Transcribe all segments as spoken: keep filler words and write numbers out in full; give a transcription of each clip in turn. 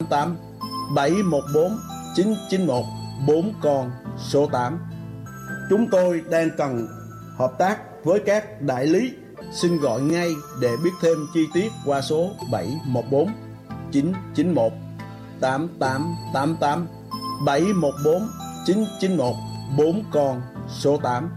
tám bảy một bốn chín chín một, bốn con số tám. Chúng tôi đang cần hợp tác với các đại lý. Xin gọi ngay để biết thêm chi tiết qua số bảy một bốn chín chín một tám tám tám tám, bảy một bốn chín chín một, bốn con số tám.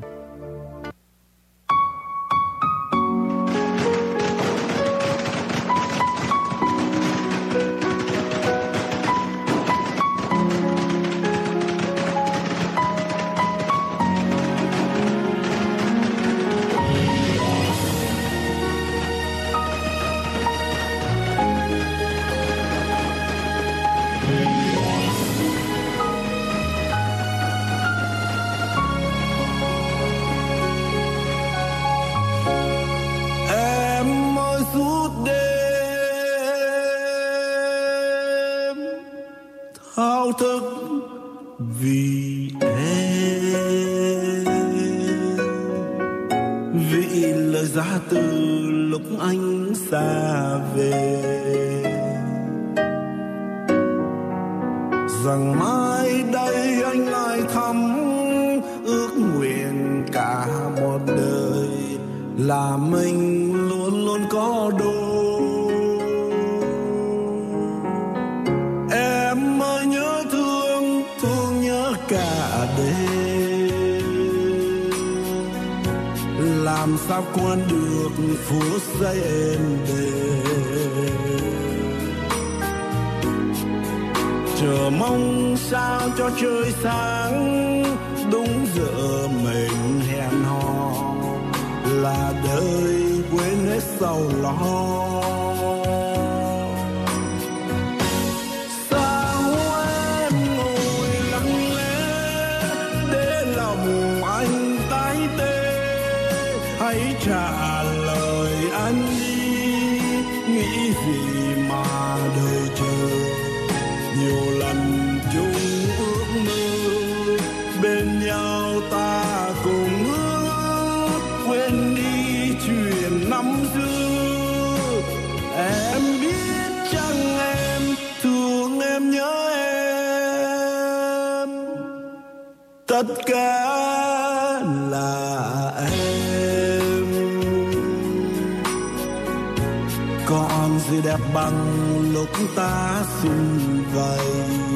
thao thức vì em, vì lời ra từ lúc anh xa về, rằng mai đây anh lại thăm ước nguyện cả một đời là mình luôn luôn có đôi. Em ơi nhớ thương, thương nhớ cả đêm, làm sao quên được phút giây êm đềm, chờ mong sao cho trời sáng đúng giờ mình hẹn hò, là đời quên hết sầu lo. Sao em ngồi lặng lẽ để lòng anh tái tê, hãy trả lời anh đi, nghĩ gì mà đời chờ. Nhiều lần chung ước mơ bên nhau ta cùng ước quên đi chuyện năm xưa. Em biết chăng em thương em nhớ em, tất cả là em. Còn gì đẹp bằng lúc ta xung vầy,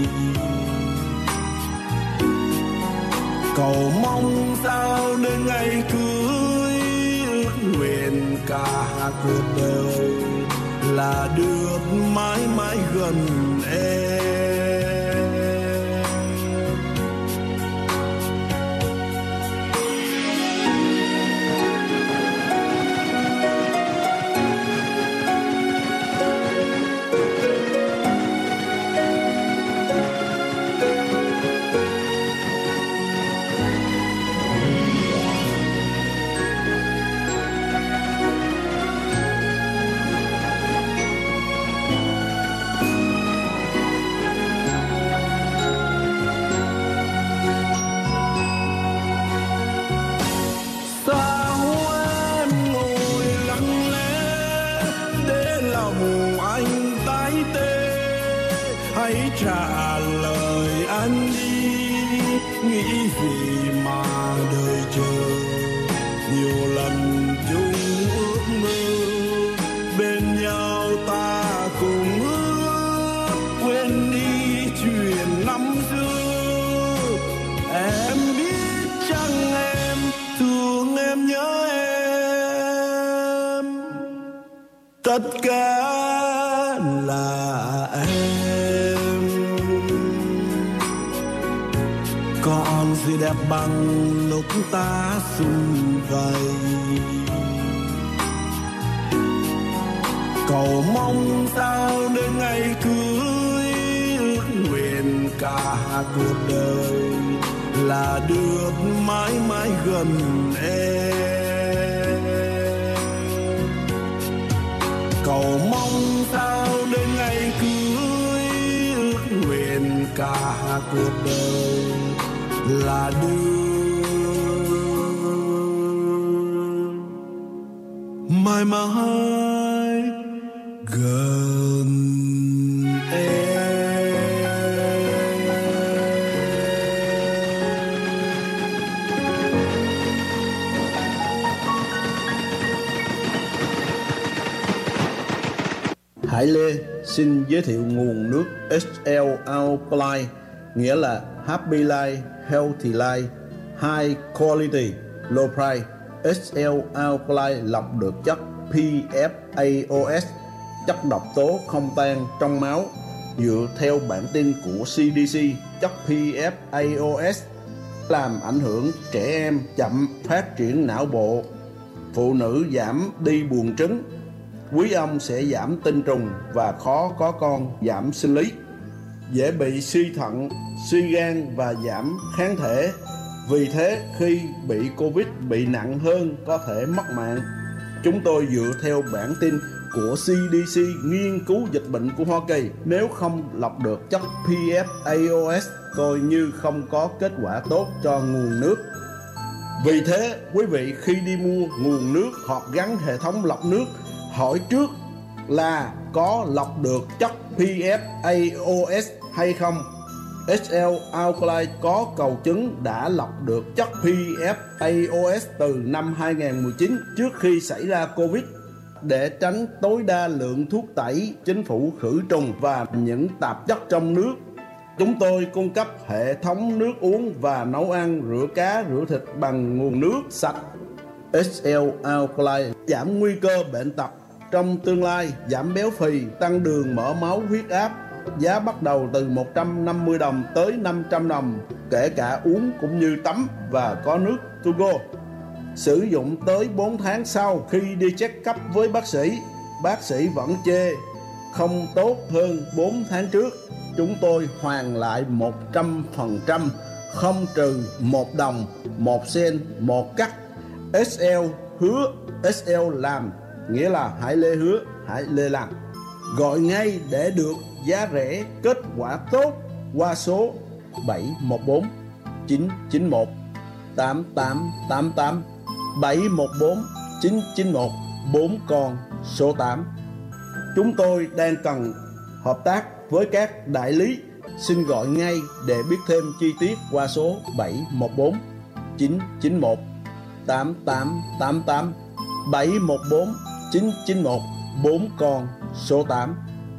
cầu mong sao đến ngày cưới, ước nguyện cả cuộc đời là được mãi mãi gần em. Hãy trả lời anh đi, nghĩ gì mà đời chờ. Nhiều lần chung ước mơ bên nhau ta cùng ước quên đi chuyện năm xưa. Em biết chăng em thương em nhớ em, tất cả là em. Còn gì đẹp bằng lúc ta xung vầy, cầu mong sao đến ngày cưới, ước nguyện cả cuộc đời là được mãi mãi gần em. Cầu mong sao đến ngày cưới, ước nguyện cả cuộc đời là đưa mãi mãi gần em. Hải Lê xin giới thiệu nguồn nước ét lờ Alkaline, nghĩa là Happy Life, Healthy Life, High Quality, Low Price. ét lờ Alkaline lọc được chất pê ép a o ét, chất độc tố không tan trong máu. Dựa theo bản tin của xê đê xê, chất pê ép a o ét làm ảnh hưởng trẻ em chậm phát triển não bộ, phụ nữ giảm đi buồng trứng, quý ông sẽ giảm tinh trùng và khó có con, giảm sinh lý, dễ bị suy thận, suy gan và giảm kháng thể. Vì thế khi bị Covid bị nặng hơn có thể mất mạng. Chúng tôi dựa theo bản tin của xê đê xê nghiên cứu dịch bệnh của Hoa Kỳ, nếu không lọc được chất pê ép a o ét coi như không có kết quả tốt cho nguồn nước. Vì thế, quý vị khi đi mua nguồn nước hoặc gắn hệ thống lọc nước, hỏi trước là có lọc được chất pê ép a o ét hay không. ét lờ Alkaline có cầu chứng đã lọc được chất pê ép a o ét từ năm hai không một chín trước khi xảy ra Covid. Để tránh tối đa lượng thuốc tẩy, chính phủ khử trùng và những tạp chất trong nước, chúng tôi cung cấp hệ thống nước uống và nấu ăn, rửa cá, rửa thịt bằng nguồn nước sạch. ét lờ Alkaline giảm nguy cơ bệnh tật trong tương lai, giảm béo phì, tăng đường, mỡ máu, huyết áp. Giá bắt đầu từ một trăm năm mươi đồng tới năm trăm đồng, kể cả uống cũng như tắm, và có nước to go. Sử dụng tới bốn tháng sau khi đi check up với bác sĩ, bác sĩ vẫn chê không tốt hơn bốn tháng trước, chúng tôi hoàn lại một trăm phần trăm, không trừ một đồng, một sen, một cắt. ét lờ hứa, ét lờ làm, nghĩa là Hải Lê hứa, Hải Lê làm. Gọi ngay để được giá rẻ, kết quả tốt qua số bảy một bốn chín chín một tám tám tám tám, bảy một bốn chín chín một, bốn con số tám. Chúng tôi đang cần hợp tác với các đại lý, xin gọi ngay để biết thêm chi tiết qua số bảy một bốn chín chín một tám tám tám tám, bảy một bốn chín chín một, bốn con số tám.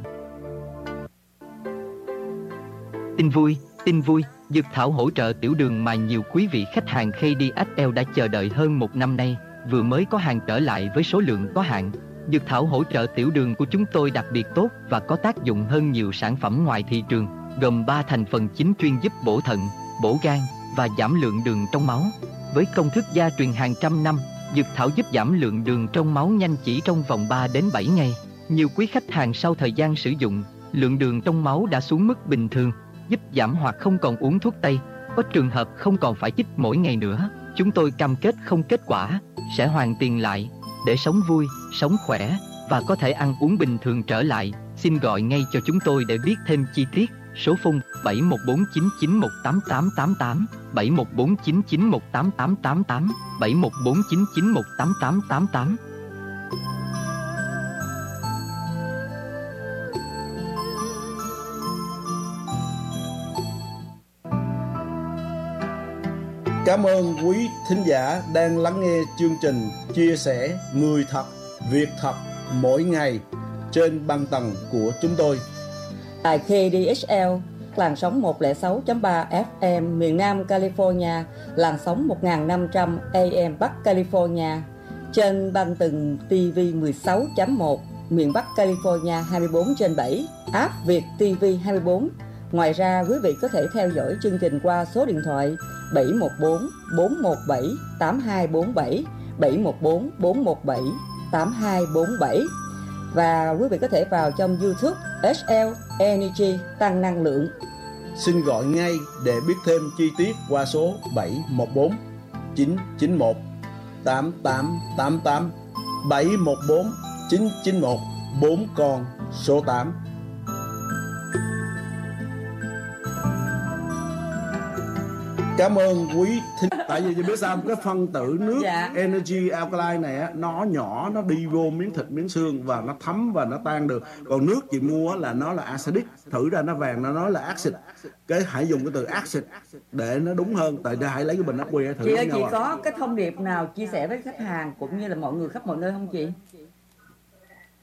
Tin vui, tin vui, Dược Thảo hỗ trợ tiểu đường mà nhiều quý vị khách hàng ca đê ếch lờ đã chờ đợi hơn một năm nay, vừa mới có hàng trở lại với số lượng có hạn. Dược Thảo hỗ trợ tiểu đường của chúng tôi đặc biệt tốt và có tác dụng hơn nhiều sản phẩm ngoài thị trường, gồm ba thành phần chính chuyên giúp bổ thận, bổ gan và giảm lượng đường trong máu. Với công thức gia truyền hàng trăm năm, Dược Thảo giúp giảm lượng đường trong máu nhanh chỉ trong vòng ba đến bảy ngày. Nhiều quý khách hàng sau thời gian sử dụng, lượng đường trong máu đã xuống mức bình thường, giúp giảm hoặc không còn uống thuốc tây, có trường hợp không còn phải chích mỗi ngày nữa. Chúng tôi cam kết không kết quả, sẽ hoàn tiền lại, để sống vui, sống khỏe và có thể ăn uống bình thường trở lại. Xin gọi ngay cho chúng tôi để biết thêm chi tiết. Số phone bảy một bốn chín chín một tám tám tám tám, bảy một bốn chín chín một tám tám tám tám, bảy một bốn chín chín một tám tám tám tám. Cảm ơn quý thính giả đang lắng nghe chương trình chia sẻ người thật, việc thật mỗi ngày trên băng tần của chúng tôi. Tại ca đê ếch lờ, làn sóng một không sáu chấm ba ép em miền Nam California, làn sóng một nghìn năm trăm a em Bắc California, trên băng tần ti vi mười sáu chấm một miền Bắc California hai mươi bốn trên bảy, app Việt ti vi hai mươi bốn. Ngoài ra, quý vị có thể theo dõi chương trình qua số điện thoại bảy một bốn bốn một bảy tám hai bốn bảy, bảy một bốn bốn một bảy tám hai bốn bảy. Và quý vị có thể vào trong YouTube ếch lờ Energy tăng năng lượng. Xin gọi ngay để biết thêm chi tiết qua số bảy một bốn chín chín một tám tám tám tám, bảy một bốn chín chín một, bốn con số tám. Cảm ơn quý thính. Tại vì chị biết sao, cái phân tử nước dạ. Energy Alkaline này á, nó nhỏ, nó đi vô miếng thịt miếng xương và nó thấm và nó tan được. Còn nước chị mua là nó là acidic, thử ra nó vàng, nó nói là acid. Cái hãy dùng cái từ acid để nó đúng hơn. Tại ra hãy lấy cái bình ắc quy thử. Chị ơi, chị à. có cái thông điệp nào chia sẻ với khách hàng cũng như là mọi người khắp mọi nơi không chị? Chị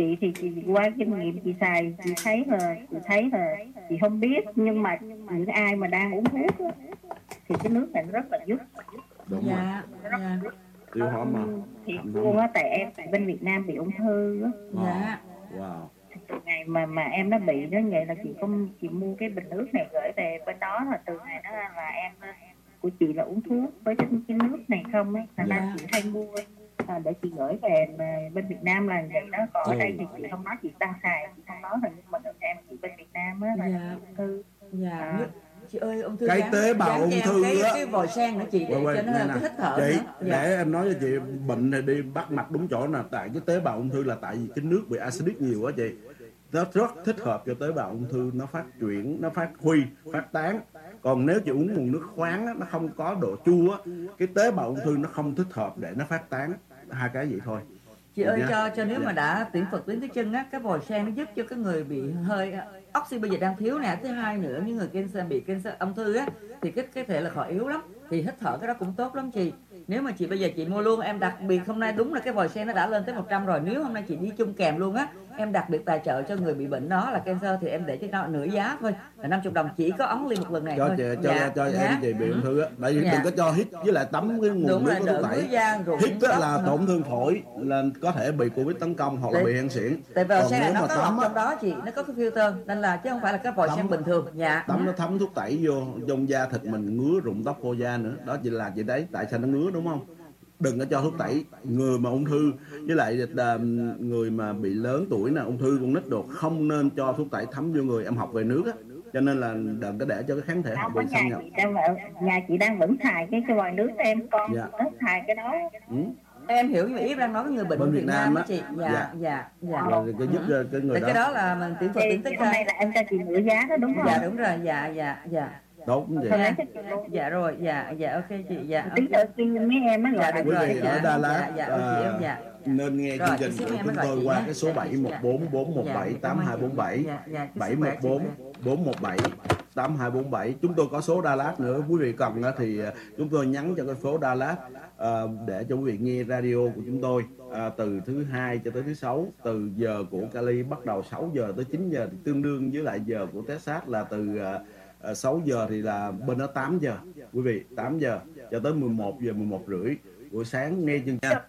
chị thì chị qua kinh nghiệm chị xài, chị thấy là chị thấy là chị không biết, nhưng mà những ai mà đang uống thuốc á, thì cái nước này nó rất là giúp. Đúng Dạ, rồi. dạ, Tiêu hóa mà. Thiệt luôn á, tại em tại bên Việt Nam bị ung thư á. dạ. Wow. Từ ngày mà mà em nó bị nó vậy là chị không chị mua cái bình nước này gửi về bên đó, là từ ngày đó là em của chị là uống thuốc với cái, cái nước này không ấy, thành ra Dạ. chị hay mua à, để chị gửi về mà bên Việt Nam là vậy đó. Còn ở đây thì chị không nói chị đang xài, chị không nói là nhưng mà em chị bên Việt Nam á là Dạ. ung thư. Dạ. À. Chị ơi, ung thư Cái dán- tế bào dán ung cho em thư cái, á. cái vòi sen nữa chị, để Quay, quay, cho nó nè, cái nè. hít thở Chị, nữa. Dạ. để em nói cho chị, bệnh này đi bắt mặt đúng chỗ nè. Tại cái tế bào ung thư là tại vì cái nước bị acidic nhiều á chị. Nó rất thích hợp cho tế bào ung thư, nó phát triển, nó phát huy, phát tán. Còn nếu chị uống nguồn nước khoáng á, nó không có độ chua á, cái tế bào ung thư nó không thích hợp để nó phát tán. Hai cái vậy thôi. Chị ơi, Dạ. cho cho nếu Dạ. mà đã tuyển Phật tuyển tới chân á, cái vòi sen nó giúp cho cái người bị hơi oxy bây giờ đang thiếu nè. Thứ hai nữa, những người cancer bị cancer ung thư á thì cái cái thể lực họ yếu lắm, thì hít thở cái đó cũng tốt lắm chị. Nếu mà chị bây giờ chị mua luôn, em đặc biệt hôm nay đúng là cái vòi sen nó đã lên tới một trăm rồi. Nếu hôm nay chị đi chung kèm luôn á, em đặc biệt tài trợ cho người bị bệnh đó là cancer thì em để cho nó nửa giá thôi, là năm mươi đồng, chỉ có ống ly một lần này Cho thôi. chị, cho, Dạ, cho dạ. em chị bị ung thư á. Tại vì Dạ. đừng có cho hít với lại tắm cái nguồn Đúng nước là có đỡ thuốc tẩy. mũi da rồi. Hít á là tổn thương phổi, là có thể bị Covid tấn công hoặc là Đấy. bị hen suyễn. Tại vòi Còn sen này nếu nó mà có tắm lọc á, trong đó chị, nó có cái filter nên là chứ không phải là cái vòi Tắm- sen bình thường. Dạ. tắm nó thấm thuốc tẩy vô trong da thịt mình, ngứa rụng tóc khô da nữa. Đó chỉ là chị đấy, tại sao nó ngứa đúng không? Đừng có cho thuốc tẩy. Người mà ung thư với lại à, người mà bị lớn tuổi nè, ung thư con nít đồ, không nên cho thuốc tẩy thấm vô người. Em học về nước á, cho nên là đừng có để cho cái kháng thể họ Không, bị ở nhà xâm nhập. chị đang ở nhà chị đang vẫn xài cái cái vòi nước em, con Dạ. nó xài cái đó. Ừ. Em hiểu, nhưng mà ý đang nói với người bệnh Bên Việt Việt Nam Nam á á. chị. Dạ, Dạ. dạ, dạ. Rồi cái giúp cho cái người Thì cái đó đó là mình tuyển Phật Thì tuyển tới hôm nay chân. là em cho chị nửa giá đó đúng không? Dạ đúng rồi, dạ, dạ, dạ. tốt như Thôi vậy. lấy cho chị luôn. Dạ rồi, dạ, dạ, ok chị, dạ. Tí ok. nữa xin mấy em á Dạ, gọi được là Quý rồi, vị dạ, ở Đà Lạt dạ, dạ, ok em, dạ. nên nghe Rồi, chương trình chị của xin em chúng gọi tôi chị qua nhé. cái số Dạ, bảy một bốn bốn một bảy tám hai bốn bảy, Dạ, dạ, chúc bảy sức một khỏe chị. bốn bốn một bảy tám hai bốn bảy. Chúng tôi có số Đà Lạt nữa, quý vị cần á thì chúng tôi nhắn cho cái số Đà Lạt à, để cho quý vị nghe radio của chúng tôi à, từ thứ hai cho tới thứ sáu, từ giờ của Cali bắt đầu sáu giờ tới chín giờ, thì tương đương với lại giờ của Texas là từ à, à, sáu giờ thì là bên đó tám giờ, quý vị, tám giờ cho tới mười một giờ, mười một rưỡi buổi sáng nghe chương trình.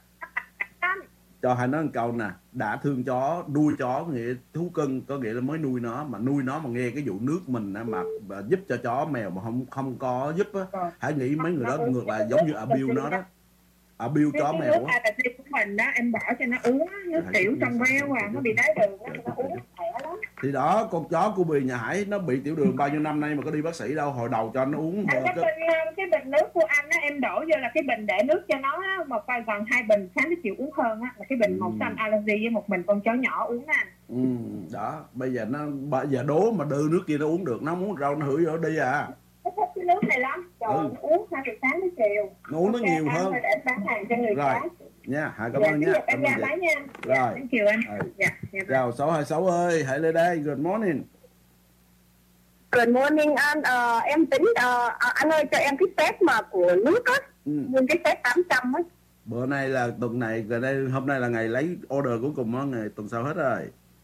Cho hai nói một câu nè, đã thương chó, nuôi chó nghĩa thú cưng, có nghĩa là mới nuôi nó, mà nuôi nó mà nghe cái vụ nước mình á, mà, mà giúp cho chó mèo mà không không có giúp á, hãy nghĩ mấy người đó ngược lại giống như abuse nó đó, abuse chó cái mèo nước á. a tê của mình đó em bỏ cho nó uống á, nước tiểu trong veo à, nó bị đái đường á, nó uống khỏe lắm. Thì đó, con chó của Bì nhà Hải nó bị tiểu đường bao nhiêu năm nay mà có đi bác sĩ đâu, hồi đầu cho nó uống Anh cái, cái bình, cái bình nước của anh á, em đổ vô là cái bình để nước cho nó á, một vài gần hai bình sáng tới chiều uống hơn á, là cái bình màu xanh allergy với một bình con chó nhỏ uống á anh. ừ, đó, bây giờ nó bây giờ đố mà đưa nước kia nó uống được, nó không uống rau nó hửi vô đi à. Nó thích cái nước này lắm, trời Ừ. nó uống hai từ sáng tới chiều. Nó uống nó Ok, nhiều anh hơn. phải để bán hàng cho người Rồi. khác. Nha, Hải cảm Dạ, ơn bây nha. giờ em Cảm ra ơn máy chị. nha. Dạ, Rồi. thank you anh. Ừ. Dạ, dạ. Chào sáu hai sáu ơi, hãy lên đây. Good morning. Good morning anh, Ờ, em tính ờ, à, anh ơi cho em cái set mà của nước á, Ừ. nguyên cái set tám trăm á. Bữa nay là tuần này, gần đây hôm nay là ngày lấy order cuối cùng á, ngày tuần sau hết rồi.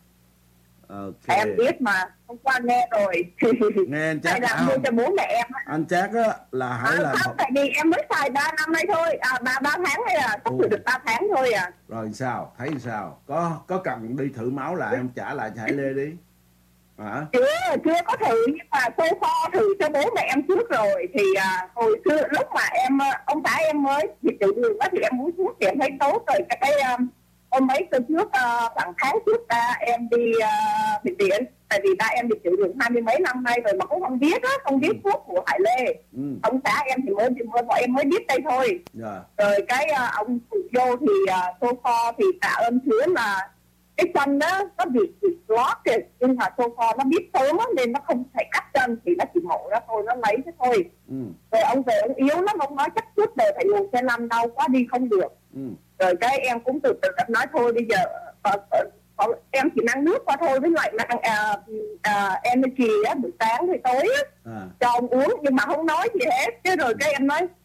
Ok. Em biết mà, hôm qua nghe rồi. Nghe anh Hay chắc là à, mua không? cho bố mẹ em á. Anh chắc á là hãy À, là không, tại vì em mới xài ba năm nay thôi, à ba ba tháng hay là sắp Ồ. thử được ba tháng thôi à. rồi sao? Thấy sao? Có có cần đi thử máu lại em trả lại cho Hải Lê đi. Hả? Chưa, chưa có thử, nhưng mà so kho thử cho bố mẹ em trước rồi. Thì à, hồi xưa lúc mà em, ông xã em mới bị tiểu đường á thì em uống thuốc thì em thấy tốt rồi. Cái, cái um, hôm mấy tuần trước, uh, khoảng tháng trước ba em đi uh, bệnh viện. Tại vì ba em bị tiểu đường hai mươi mấy năm nay rồi mà cũng không biết á, không biết thuốc của Hải Lê. Ừ. Ông xã em thì mới, mới bọn em mới biết đây thôi. Rồi. Rồi cái uh, ông phụ vô thì uh, so kho thì tạ ơn Chúa là cái chân đó nó bị bị lót kìa, nhưng mà so kho nó biết sớm á nên nó không thể cắt chân, thì nó chỉ mổ ra thôi, nó lấy thế thôi. Ừ. Rồi ông về ông yếu lắm, ông nói chắc suốt đời phải ngồi xe lăn đau quá đi không được. Ừ. Rồi cái em cũng từ từ nói thôi bây giờ ờ, ờ, ờ, em chỉ mang nước qua thôi, với lại mang uh, uh, energy á, buổi sáng thì tối á À. cho ông uống, nhưng mà không nói gì hết. Chứ rồi cái em nói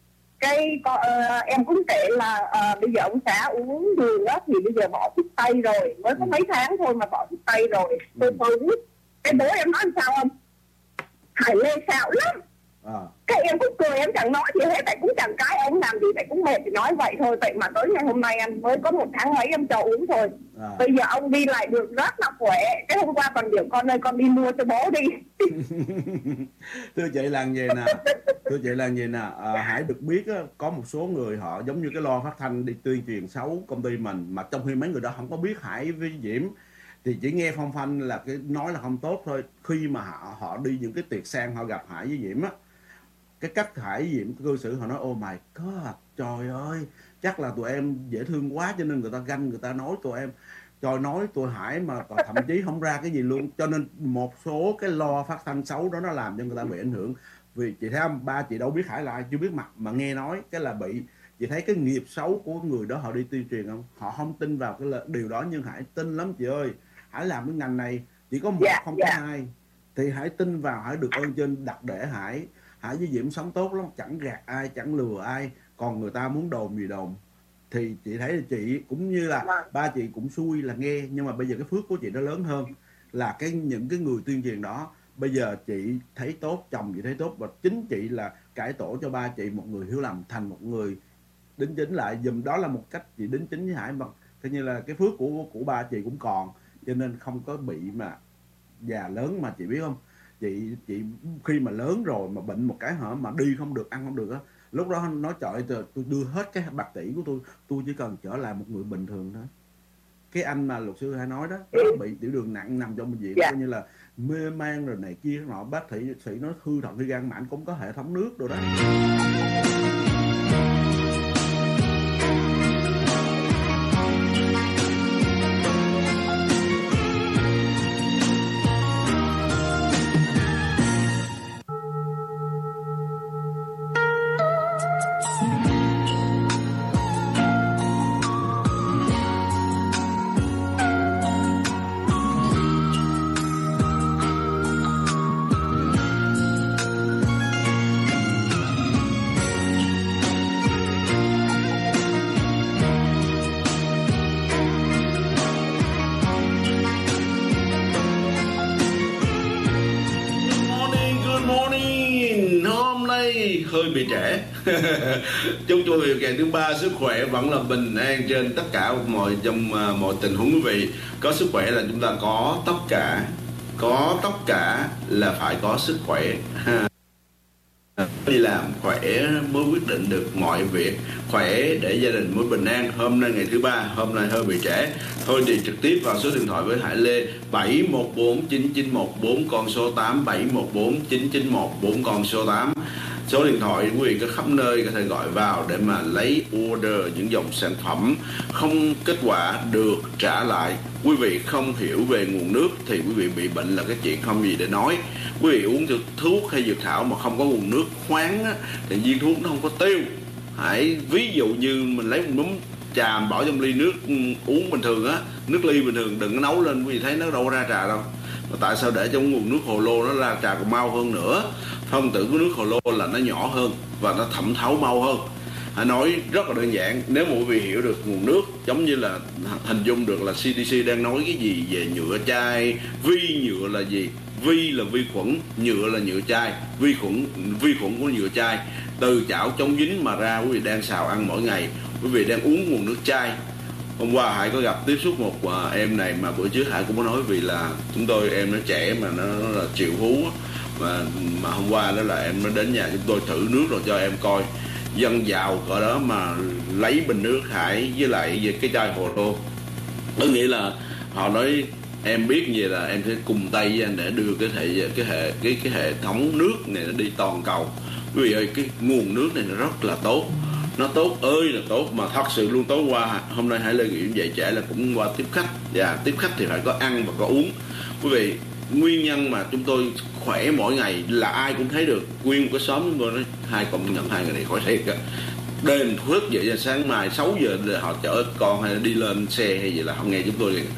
cái uh, em cũng kể là uh, bây giờ ông xã uống đường á thì bây giờ bỏ thuốc tây rồi, mới có mấy tháng thôi mà bỏ thuốc tây rồi. Tôi tôi cái bố em nói làm sao không? Hải Lê xạo lắm. À. Cái em cũng cười, em chẳng nói gì hết, tại cũng chẳng cái ông làm gì, tại cũng mệt thì nói vậy thôi. Vậy mà tới ngày hôm nay em mới có một tháng mấy em cho uống thôi. À. Bây giờ ông đi lại được rất là khỏe. Cái hôm qua còn biểu con ơi con đi mua cho bố đi. Thưa chị là gì nè, thưa chị là gì nè, à, Hải được biết á, có một số người họ giống như cái loa phát thanh đi tuyên truyền xấu công ty mình, mà trong khi mấy người đó không có biết Hải với Diễm thì chỉ nghe phong phanh là cái nói là không tốt thôi. Khi mà họ, họ đi những cái tiệc sang họ gặp Hải với Diễm á, cái cách Hải với Diễm cư xử họ nói oh my god, trời ơi chắc là tụi em dễ thương quá cho nên người ta ganh, người ta nói tụi em, trời nói tụi Hải mà thậm chí không ra cái gì luôn. Cho nên một số cái lo phát thanh xấu đó nó làm cho người ta bị ảnh hưởng. Vì chị thấy không, ba chị đâu biết Hải là ai, chưa biết mặt mà nghe nói cái là bị. Chị thấy cái nghiệp xấu của người đó họ đi tuyên truyền không, họ không tin vào cái điều đó, nhưng Hải tin lắm chị ơi. Hải làm cái ngành này chỉ có một yeah, không yeah. có hai thì Hải tin vào, Hải được ơn trên đặt để Hải. Hải với Diễm sống tốt lắm, chẳng gạt ai, chẳng lừa ai. Còn người ta muốn đồn gì đồn. Thì chị thấy là chị cũng như là ba chị cũng xui là nghe, nhưng mà bây giờ cái phước của chị nó lớn hơn là cái những cái người tuyên truyền đó. Bây giờ chị thấy tốt, chồng chị thấy tốt, và chính chị là cải tổ cho ba chị một người hiểu lầm thành một người đính chính lại dùm. Đó là một cách chị đính chính với Hải, mà coi như là cái phước của của ba chị cũng còn, cho nên không có bị mà già lớn. Mà chị biết không, chị chị khi mà lớn rồi mà bệnh một cái hở mà đi không được, ăn không được á, lúc đó nói trời tôi, tôi đưa hết cái bạc tỷ của tôi, tôi chỉ cần trở lại một người bình thường thôi. Cái anh mà luật sư hay nói đó, nó bị tiểu đường nặng nằm trong bệnh viện, yeah. coi như là mê man rồi này kia, nọ bác sĩ sĩ nó hư thận cái gan mãn, cũng có hệ thống nước rồi đó. Hơi bị trễ. Chúc cho điều kiện thứ ba, sức khỏe vẫn là bình an trên tất cả mọi trong uh, mọi tình huống. Quý vị có sức khỏe là chúng ta có tất cả, có tất cả là phải có sức khỏe. Đi làm khỏe mới quyết định được mọi việc, khỏe để gia đình mới bình an. Hôm nay ngày thứ ba, hôm nay hơi bị trễ, thôi thì trực tiếp vào số điện thoại với Hải Lê bảy một bốn chín chín một bốn con số tám, bảy một bốn chín chín một bốn con số tám. Số điện thoại quý vị có khắp nơi có thể gọi vào để mà lấy order những dòng sản phẩm không kết quả được trả lại. Quý vị không hiểu về nguồn nước thì quý vị bị bệnh là cái chuyện không gì để nói. Quý vị uống thuốc hay dược thảo mà không có nguồn nước khoáng á, thì viên thuốc nó không có tiêu. Hãy ví dụ như mình lấy một núm trà bỏ trong ly nước uống bình thường á, nước ly bình thường đừng có nấu lên, quý vị thấy nó đâu ra trà đâu. Mà tại sao để trong nguồn nước hồ lô nó ra trà còn mau hơn nữa? Phân tử của nước hồ lô là nó nhỏ hơn và nó thẩm thấu mau hơn. Hãy nói rất là đơn giản, nếu mà quý vị hiểu được nguồn nước, giống như là hình dung được là xê đê xê đang nói cái gì về nhựa chai. Vi nhựa là gì? Vi là vi khuẩn, nhựa là nhựa chai. Vi khuẩn, vi khuẩn của nhựa chai từ chảo chống dính mà ra, quý vị đang xào ăn mỗi ngày, quý vị đang uống nguồn nước chai. Hôm qua Hải có gặp tiếp xúc một uh, em này mà bữa trước Hải cũng có nói, vì là chúng tôi em nó trẻ mà nó, nó là triệu phú mà mà hôm qua đó là em nó đến nhà chúng tôi thử nước rồi cho em coi, dân giàu cỡ đó mà lấy bình nước Hải với lại về cái chai hồ lô. Có nghĩa là họ nói em biết như vậy là em sẽ cùng tay với anh để đưa cái hệ cái hệ cái cái hệ thống nước này nó đi toàn cầu. Quý vị ơi, cái nguồn nước này nó rất là tốt, nó tốt ơi là tốt, mà thật sự luôn. Tối qua hôm nay Hải Lê Nguyễn dậy trễ là cũng qua tiếp khách, và tiếp khách thì phải có ăn và có uống. Quý vị, nguyên nhân mà chúng tôi khỏe mỗi ngày là ai cũng thấy được. Nguyên một cái xóm chúng tôi nói hai công nhận hai người này khỏi thiệt á. Đêm thức dậy sáng mai sáu giờ họ chở con hay đi lên xe hay gì là không nghe chúng tôi liền.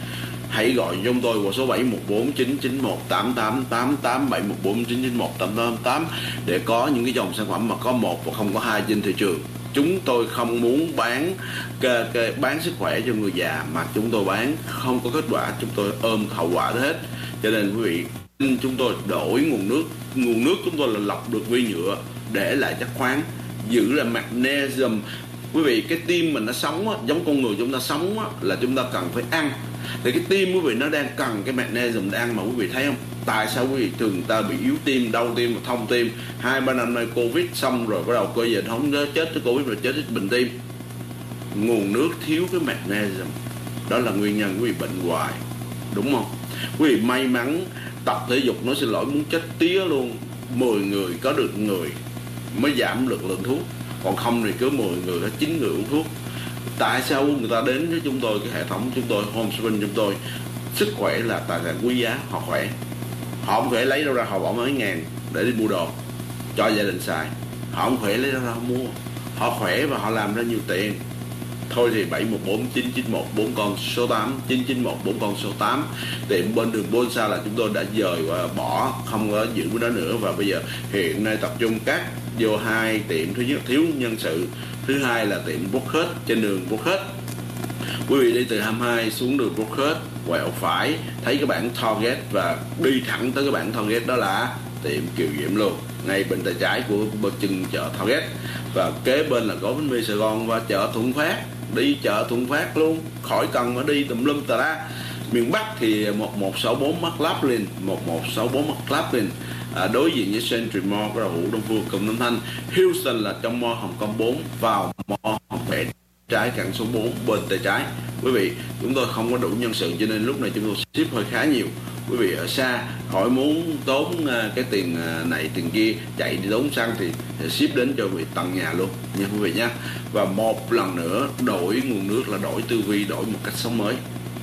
hãy gọi cho chúng tôi qua số bảy một bốn chín chín một tám tám tám tám, bảy một bốn chín chín một tám tám tám để có những cái dòng sản phẩm mà có một và không có hai trên thị trường. Chúng tôi không muốn bán cái, cái, bán sức khỏe cho người già, mà chúng tôi bán không có kết quả, chúng tôi ôm hậu quả đó hết. Cho nên quý vị, chúng tôi đổi nguồn nước. Nguồn nước chúng tôi là lọc được vi nhựa, để lại chất khoáng, giữ lại magnesium. Quý vị, cái tim mình nó sống á, giống con người chúng ta sống á, là chúng ta cần phải ăn. Thì cái tim quý vị nó đang cần cái magnesium để ăn, mà quý vị thấy không? Tại sao quý vị thường ta bị yếu tim, đau tim và thông tim? Hai ba năm nay Covid xong rồi bắt đầu coi giờ không nhớ chết với Covid rồi chết với bệnh tim. Nguồn nước thiếu cái magnesium, đó là nguyên nhân quý vị bệnh hoài, đúng không? Quý vị may mắn tập thể dục, nói xin lỗi muốn chết tía luôn, mười người có được người mới giảm được lượng thuốc, còn không thì cứ mười người có chín người uống thuốc. Tại sao người ta đến với chúng tôi, cái hệ thống chúng tôi, Homespring chúng tôi? Sức khỏe là tài sản quý giá, họ khỏe, họ không thể lấy đâu ra họ bỏ mấy ngàn để đi mua đồ cho gia đình xài, họ không khỏe lấy đâu ra họ mua, họ khỏe và họ làm ra nhiều tiền. Thôi thì bảy một bốn chín chín một bốn con số tám, chín chín một bốn con số tám. Tiệm bên đường Bonsa là chúng tôi đã dời và bỏ, không có giữ cái đó nữa. Và bây giờ hiện nay tập trung cắt vô hai tiệm. Thứ nhất thiếu nhân sự, thứ hai là tiệm Brookhead trên đường Brookhead. Quý vị đi từ hai mươi hai xuống đường Brookhead, quẹo phải thấy cái bảng Target và đi thẳng tới cái bảng Target, đó là tiệm Kiều Diễm luôn, ngay bên tay trái của bên chân chợ Target. Và kế bên là có bánh mì Sài Gòn và chợ Thuận Phát, đi chợ Thuận Phát luôn, khỏi cần mà đi tùm lum tà la. Miền Bắc thì một một sáu bốn McLaughlin, một một sáu bốn McLaughlin, à, đối diện với Century Mall, có đầu hũ Đông Phương, Cụm Nam Thanh. Houston là trong mall Hồng Kông bốn, vào mall Hồng Vẽ trái cạnh số bốn bên tay trái. Quý vị, chúng tôi không có đủ nhân sự cho nên lúc này chúng tôi ship hơi khá nhiều. Quý vị ở xa khỏi muốn tốn uh, cái tiền uh, này tiền kia chạy đi tốn xăng thì ship đến cho quý vị tận nhà luôn nha quý vị nhé. Và một lần nữa, đổi nguồn nước là đổi tư duy, đổi một cách sống mới.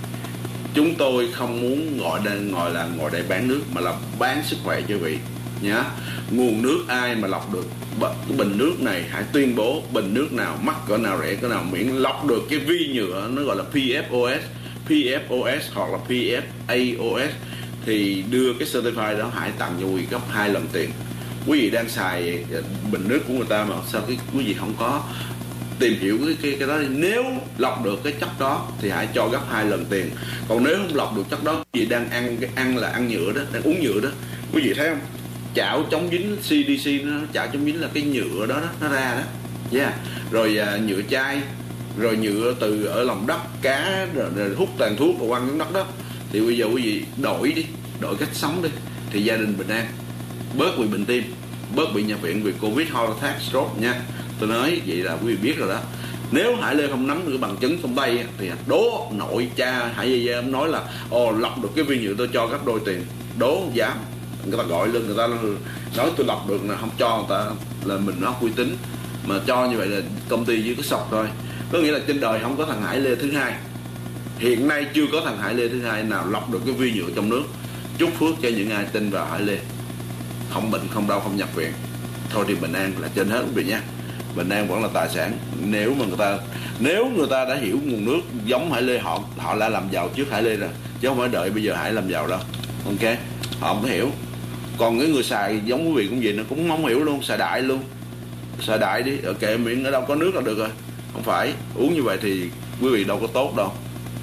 Chúng tôi không muốn gọi đây gọi là ngồi đây bán nước, mà là bán sức khỏe cho quý vị nhé. Nguồn nước ai mà lọc được cái bình nước này, hãy tuyên bố bình nước nào mắc cỡ nào rẻ cỡ nào, miễn lọc được cái vi nhựa, nó gọi là pê ép o ét, pê ép o ét hoặc là pê ép a o ét, thì đưa cái certified đó hãy tặng cho quý vị gấp hai lần tiền. Quý vị đang xài bình nước của người ta mà sao cái quý vị không có tìm hiểu cái cái cái đó? Nếu lọc được cái chất đó thì hãy cho gấp hai lần tiền. Còn nếu không lọc được chất đó, quý vị đang ăn cái ăn là ăn nhựa đó, đang uống nhựa đó. Quý vị thấy không? Chảo chống dính xê đê xê, nó chảo chống dính là cái nhựa đó, đó nó ra đó, yeah. Rồi à, nhựa chai, rồi nhựa từ ở lòng đất cá, rồi, rồi hút tàn thuốc và quăng xuống đất đó. Thì bây giờ quý vị đổi đi, đổi cách sống đi, thì gia đình bình an, bớt bị bệnh tim, bớt bị nhập viện vì Covid, heart attack, stroke nha. Tôi nói vậy là quý vị biết rồi đó. Nếu Hải Lê không nắm được bằng chứng trong tay thì đố nội cha Hải Lê em nói là ồ lọc được cái viên nhựa tôi cho gấp đôi tiền, đố không dám. Người ta gọi lên, người ta nói tôi lọc được là không cho người ta là mình nó uy tín, mà cho như vậy là công ty chỉ có sọc thôi. Có nghĩa là trên đời không có thằng Hải Lê thứ hai, hiện nay chưa có thằng Hải Lê thứ hai nào lọc được cái vi nhựa trong nước. Chúc phước cho những ai tin vào Hải Lê, không bệnh không đau không nhập viện. Thôi thì bình an là trên hết quý vị nha. Bình an vẫn là tài sản. Nếu mà người ta nếu người ta đã hiểu nguồn nước giống Hải Lê, họ họ đã làm giàu trước Hải Lê rồi, chứ không phải đợi bây giờ Hải làm giàu đâu. Ok, họ không có hiểu. Còn cái người xài giống quý vị cũng vậy, nó cũng không hiểu luôn, xài đại luôn, xài đại đi, ok miệng ở đâu có nước là được rồi. Không phải uống như vậy thì quý vị đâu có tốt đâu.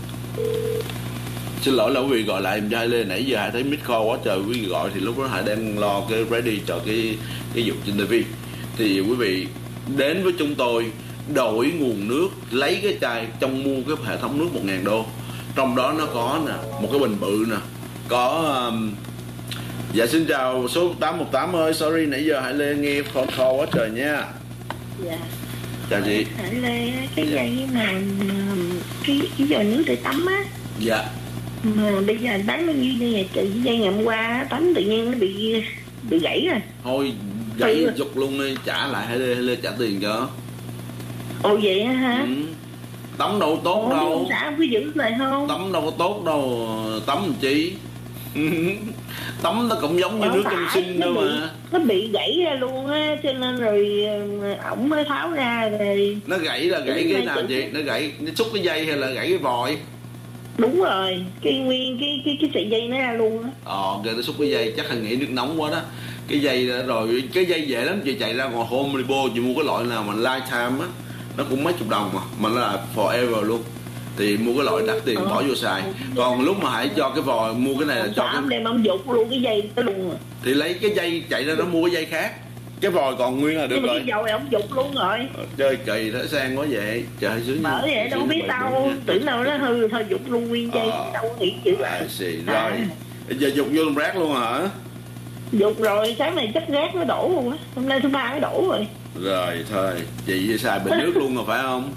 Xin lỗi là quý vị gọi lại em trai Lê, nãy giờ Hải thấy miss call quá trời, quý vị gọi thì lúc đó Hải đang lo cái ready cho cái cái dục trên ti vi. Thì quý vị đến với chúng tôi, đổi nguồn nước, lấy cái chai trong mua cái hệ thống nước một ngàn đô, trong đó nó có nè một cái bình bự nè, có um... dạ xin chào số tám một tám ơi, sorry nãy giờ Hải Lê nghe phone call quá trời nha. Dạ chào chị. Hải Lê, cái dạ. dây mà cái cái dồi nước để tắm á, dạ mà bây giờ đánh nó như vậy, cái dây ngày hôm qua tắm tự nhiên nó bị bị gãy rồi. Thôi gãy giục luôn đi, trả lại Hải Lê, Hải Lê trả tiền cho. Ồ vậy hả? Ừ. Tắm đâu tốt. Ủa, đâu xã có giữ lại không? Tắm đâu có tốt đâu, tắm làm chi. Tắm nó cũng giống như Ủa, nước trong sinh đâu bị, mà nó bị gãy ra luôn á, cho nên rồi ổng mới tháo ra rồi. Nó gãy là gãy cái nào chị? Nó gãy nó xúc cái dây hay là gãy cái vòi? Đúng rồi, cái nguyên cái cái cái sợi dây nó ra luôn á. Ờ, rồi nó xúc cái dây, chắc là nghĩ nước nóng quá đó. Cái dây đó, rồi cái dây dễ lắm, chị chạy ra ngoài Home Depot chị mua cái loại nào mà lifetime á, nó cũng mấy chục đồng mà, mà nó là forever luôn. Thì mua cái loại đắt tiền ờ. bỏ vô xài. Còn lúc mà hãy cho cái vòi mua cái này là cho cái đem ông dục luôn cái dây tới luôn rồi. Thì lấy cái dây chạy ra nó mua cái dây khác. Cái vòi còn nguyên là được nhưng rồi. Cái dầu này ông dục luôn rồi. Ờ, chơi kỳ thế sang quá vậy. Trời sướng. Bởi vậy đâu biết tao tưởng đâu nó hư thôi dục luôn nguyên dây ờ. đâu nghĩ chữ lại. Rồi. À. Giờ dục vô trong rác luôn hả? Dục rồi, sáng nay chắc rác nó đổ luôn á. Hôm nay thứ ba nó đổ rồi. Rồi thôi, chị xài bình nước luôn rồi phải không?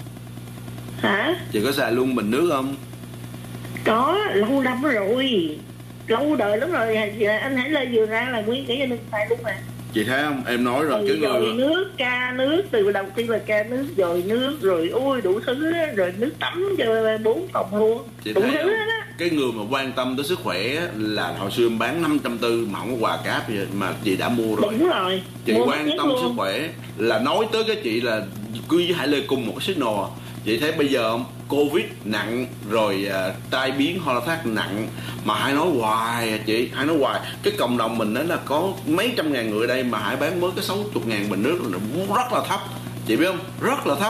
Hả? Chị có xài luôn bình nước không? Có, lâu lắm rồi. Lâu đời lắm rồi. Anh hãy lên vừa ra là nguyên cái đừng xài luôn mà. Chị thấy không? Em nói rồi. Rồi, cái rồi người... nước, ca nước, từ đầu tiên là ca nước, rồi nước, rồi ui đủ thứ, rồi nước tắm cho bốn phòng luôn. Chị đủ thấy thứ không? Đó. Cái người mà quan tâm tới sức khỏe là hồi xưa em bán năm trăm tư mà không có quà cáp gì mà chị đã mua rồi. Đúng rồi. Chị mua quan tâm luôn. Sức khỏe là nói tới cái chị là cứ với Hải Lê cùng một cái signal. Chị thấy bây giờ Covid nặng rồi uh, tai biến ho thác nặng mà Hải nói hoài chị, Hải nói hoài cái cộng đồng mình đó là có mấy trăm ngàn người ở đây mà Hải bán mới có sáu mươi ngàn bình nước là rất là thấp, chị biết không, rất là thấp.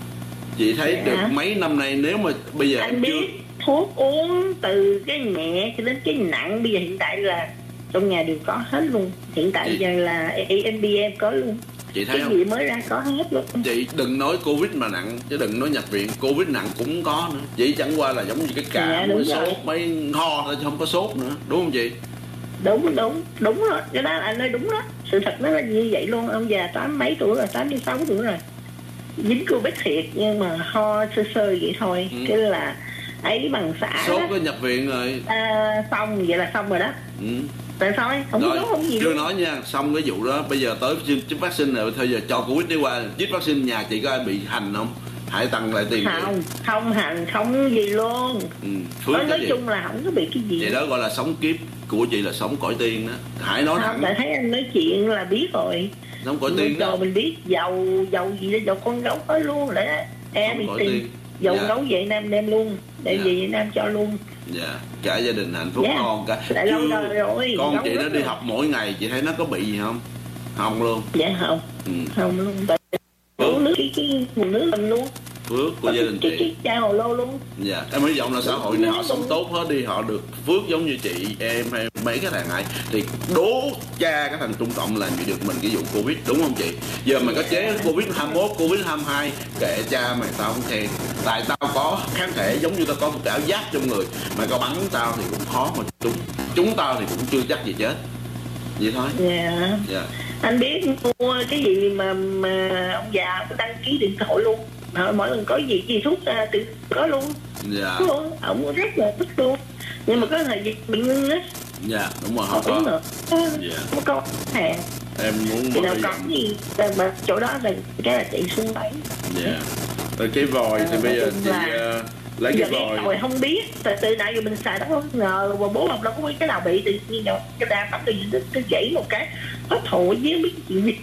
Chị thấy dạ. Được mấy năm nay nếu mà bây giờ anh biết chưa... thuốc uống từ cái nhẹ cho đến cái nặng bây giờ hiện tại là trong nhà đều có hết luôn, hiện tại chị... giờ là en bê em có luôn. Chị thấy cái không? Gì mới ra có hết luôn. Chị đừng nói Covid mà nặng, chứ đừng nói nhập viện. Covid nặng cũng có nữa. Chị chẳng qua là giống như cái cảm, dạ, mấy sốt, mấy ho thôi chứ không có sốt nữa. Đúng không chị? Đúng, đúng, đúng rồi. Cái đó là anh nói đúng đó. Sự thật nó là như vậy luôn. Ông già tám mấy tuổi rồi, tám mươi sáu tuổi rồi. Dính Covid thiệt nhưng mà ho sơ sơ vậy thôi. Ừ. Cái là ấy bằng xả sốt có nhập viện rồi. À, xong, vậy là xong rồi đó. Ừ. Tại sao ấy? Không rồi, có không gì chưa luôn. Nói nha, xong cái vụ đó bây giờ tới chích vaccine rồi, thôi giờ cho Covid đi qua chích vaccine nhà chị có ai bị hành không? Hãy tăng lại tiền. Không, vậy. Không hành, không gì luôn. Ừ, nói nói chung là không có bị cái gì. Vậy đó gọi là sống kiếp của chị là sống cõi tiên đó. Hãy nói không, tại thấy anh nói chuyện là biết rồi. Sống cõi tiên đó. Mình biết dầu dầu gì đó, dầu con gấu tới luôn để em bị tiền. Dầu dạ. Gấu vậy Nam đem luôn, để dạ. Gì Nam cho luôn. Dạ, cả gia đình hạnh phúc dạ. Ngon cả. Đã lâu đời rồi. Con chị nó đi học mỗi ngày, chị thấy nó có bị gì không? Không luôn. Dạ không. Ừ. Không luôn. Uống nước cái cái nguồn nước mình luôn. Phước của gia đình chị. Cái chai hồ lô luôn. Dạ, em hy vọng là xã hội này họ sống tốt hết đi, họ được phước giống như chị, em hay mấy cái thằng này thì đố cha cái thằng Trung Cộng làm gì được mình cái vụ Covid, đúng không chị? Giờ mày có chế Covid hai mươi mốt, Covid hai mươi hai, kệ cha mày, tao không khen. Tại tao có kháng thể giống như tao có một cái áo giáp trong người, mày có bắn tao thì cũng khó mà trúng. Chúng tao thì cũng chưa chắc gì chết. Vậy thôi. Dạ. Dạ. Anh biết mua cái gì mà, mà ông già đăng ký điện thoại luôn. Rồi mỗi lần có gì gì thuốc ra tự có luôn. Dạ. Luôn. Ông rất là thích luôn. Nhưng mà có thời gian bị ngưng á. Dạ, đúng rồi, không có. Được. Dạ. Không có hàng. Em muốn thì nào có gì mà chỗ đó là cái là chạy xuống đấy. Dạ. Rồi cái vòi thì à, bây giờ chị là... uh, lấy cái vòi. Rồi không biết, từ từ nãy giờ mình xài đó không ngờ mà bố ông đâu có biết cái nào bị, tự nhiên đâu cái đa tắm tự nhiên nó gãy một cái hết thổi với biết chuyện gì.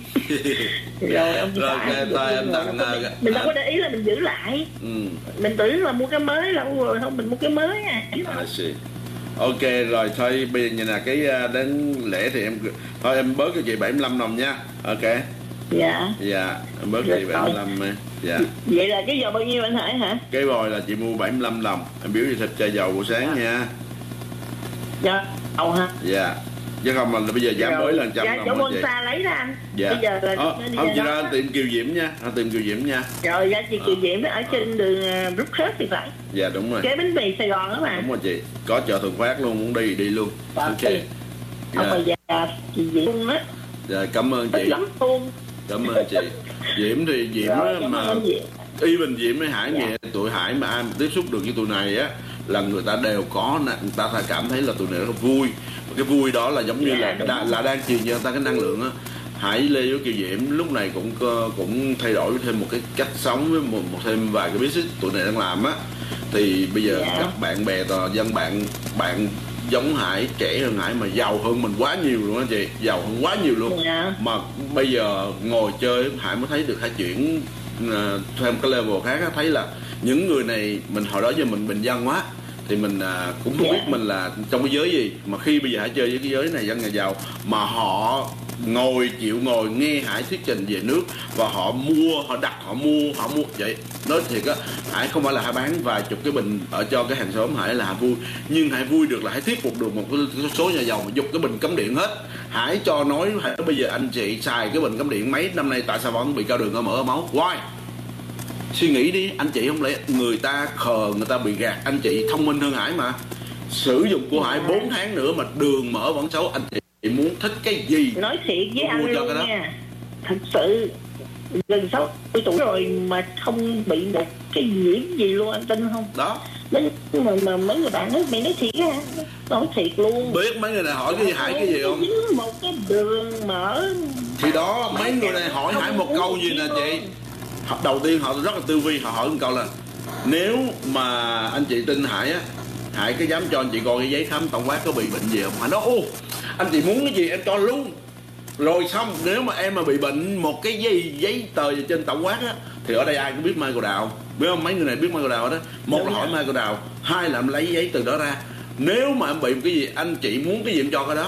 Rồi ông rồi cái tay em tặng mình đâu có để ý là mình giữ lại. Ừ. Mình tưởng là mua cái mới lâu rồi không, mình mua cái mới à. I see. Ok rồi thôi bây giờ nhìn là cái đến lễ thì em thôi em bớt cho chị bảy mươi lăm đồng nha. Ok. Dạ. Dạ em bớt cho chị bảy mươi lăm. Dạ. Vậy là cái dầu bao nhiêu anh Hải hả? Cái vòi là chị mua bảy mươi lăm đồng. Em biểu gì thịt chai dầu buổi sáng nha. Dạ. Dầu hả? Dạ. Chứ không mà bây giờ giảm mới là trăm dạ, đồng. Dạ, chỗ Bonsa lấy ra anh. Dạ. Bây giờ là ờ, không chị ra tìm Kiều Diễm nha. Ra tìm Kiều Diễm nha. Rồi ra chị Kiều Diễm ở trên đường Brookside thì phải. Dạ đúng rồi. Cái bánh mì Sài Gòn đó mà. Đúng rồi chị. Có chợ Thường Phát luôn, muốn đi đi luôn. Dạ, ok. Dạ. Ông mà già chị Diễm luôn á. Dạ cảm ơn chị. Lắm luôn. Cảm ơn chị. Diễm thì Diễm rồi, á mà y bình Diễm với Hải dạ. Vậy tụi Hải mà ai mà tiếp xúc được với tụi này á là người ta đều có, người ta cảm thấy là tụi này rất vui. Cái vui đó là giống như dạ, là đa, là đang truyền cho người ta cái năng lượng á. Hải Lê với Kiều Diễm lúc này cũng cũng thay đổi thêm một cái cách sống với một, một thêm vài cái business tụi này đang làm á. Thì bây giờ dạ. Các bạn bè toàn dân bạn bạn giống Hải, trẻ hơn Hải mà giàu hơn mình quá nhiều luôn á chị, giàu hơn quá nhiều luôn. Dạ. Mà bây giờ ngồi chơi Hải mới thấy được Hải chuyển uh, thêm cái level khác á, thấy là những người này mình hồi đó giờ mình bình dân quá, thì mình à, cũng không biết mình là trong cái giới gì, mà khi bây giờ Hải chơi với cái giới này dân nhà giàu mà họ ngồi chịu ngồi nghe Hải thuyết trình về nước và họ mua, họ đặt, họ mua, họ mua vậy. Nói thiệt á, Hải không phải là Hải bán vài chục cái bình ở cho cái hàng xóm Hải là Hải vui, nhưng Hải vui được là Hải thuyết phục được một số nhà giàu mà dục cái bình cấm điện hết. Hải cho nói Hải bây giờ anh chị xài cái bình cấm điện mấy năm nay tại sao vẫn bị cao đường ở mỡ ở máu? Why? Suy nghĩ đi, anh chị không lẽ người ta khờ, người ta bị gạt, anh chị thông minh hơn Hải mà. Sử dụng của Hải bốn tháng nữa mà đường mỡ vẫn xấu, anh chị muốn thích cái gì? Nói thiệt với anh luôn nha, thật sự gần sáu mươi tuổi rồi mà không bị một cái nhiễm gì luôn, anh tin không? Đó. Mấy, mà, mà mấy người bạn nói, mày nói thiệt á, nói thiệt luôn. Biết mấy người này hỏi cái gì Hải cái gì không? Một cái đường mỡ. Thì đó, mấy người này hỏi Hải một câu gì nè chị. Đầu tiên họ rất là tư vi, họ hỏi một câu là nếu mà anh chị tin Hải á, Hải có dám cho anh chị coi cái giấy khám tổng quát có bị bệnh gì không? Hải nói ô, anh chị muốn cái gì em cho luôn. Rồi xong nếu mà em mà bị bệnh một cái giấy giấy tờ trên tổng quát á, thì ở đây ai cũng biết Michael Đào, biết không? Mấy người này biết Michael Đào đó. Một là hỏi Michael Đào, hai là em lấy giấy từ đó ra. Nếu mà em bị một cái gì, anh chị muốn cái gì em cho cái đó.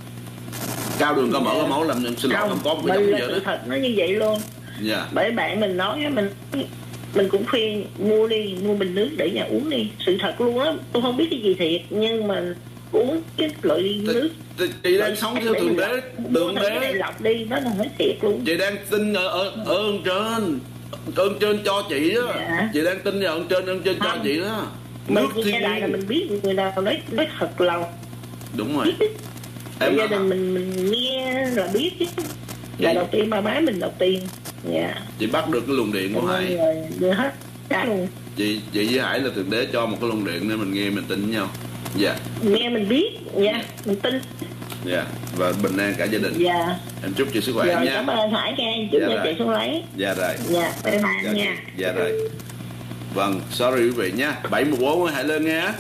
Cao đường cao mỡ cao máu làm em xin lỗi không có một cái giống vậy đó. Thật nó như vậy luôn. Yeah. Bởi bạn mình nói mình mình cũng khuyên mua đi, mua bình nước để nhà uống đi. Sự thật luôn á, tôi không biết cái gì thiệt nhưng mà uống cái loại nước. Chị đang sống theo thượng đế, thượng đế lọc đi, nó là nói thiệt luôn. Chị đang tin ở ở, ở ơn trên, ơn trên cho chị đó. Dạ. Chị đang tin vào ơn trên, ơn trên cho chị đó. Nước thiên nhiên là mình biết người nào nói nói thật lòng. Đúng rồi. Em gia đình mình mình nghe là biết chứ. Là đầu tiên ba má mình đầu tiên. Dạ. Chị bắt được cái luồng điện của Hải. Rồi hết cả luôn. Chị chị với Hải là thượng đế cho một cái luồng điện nên mình nghe mình tin với nhau. Dạ. Nghe mình biết, dạ, yeah, mình tin. Dạ, và bình an cả gia đình. Dạ. Em chúc chị sức khỏe rồi, nha. Cảm ơn Hải nha, chúc dạ chị xuống lấy. Dạ rồi. Dạ, bye bye dạ, nha. Dạ rồi. Vâng, sorry quý vị nha. bảy một bốn Hải lên nha.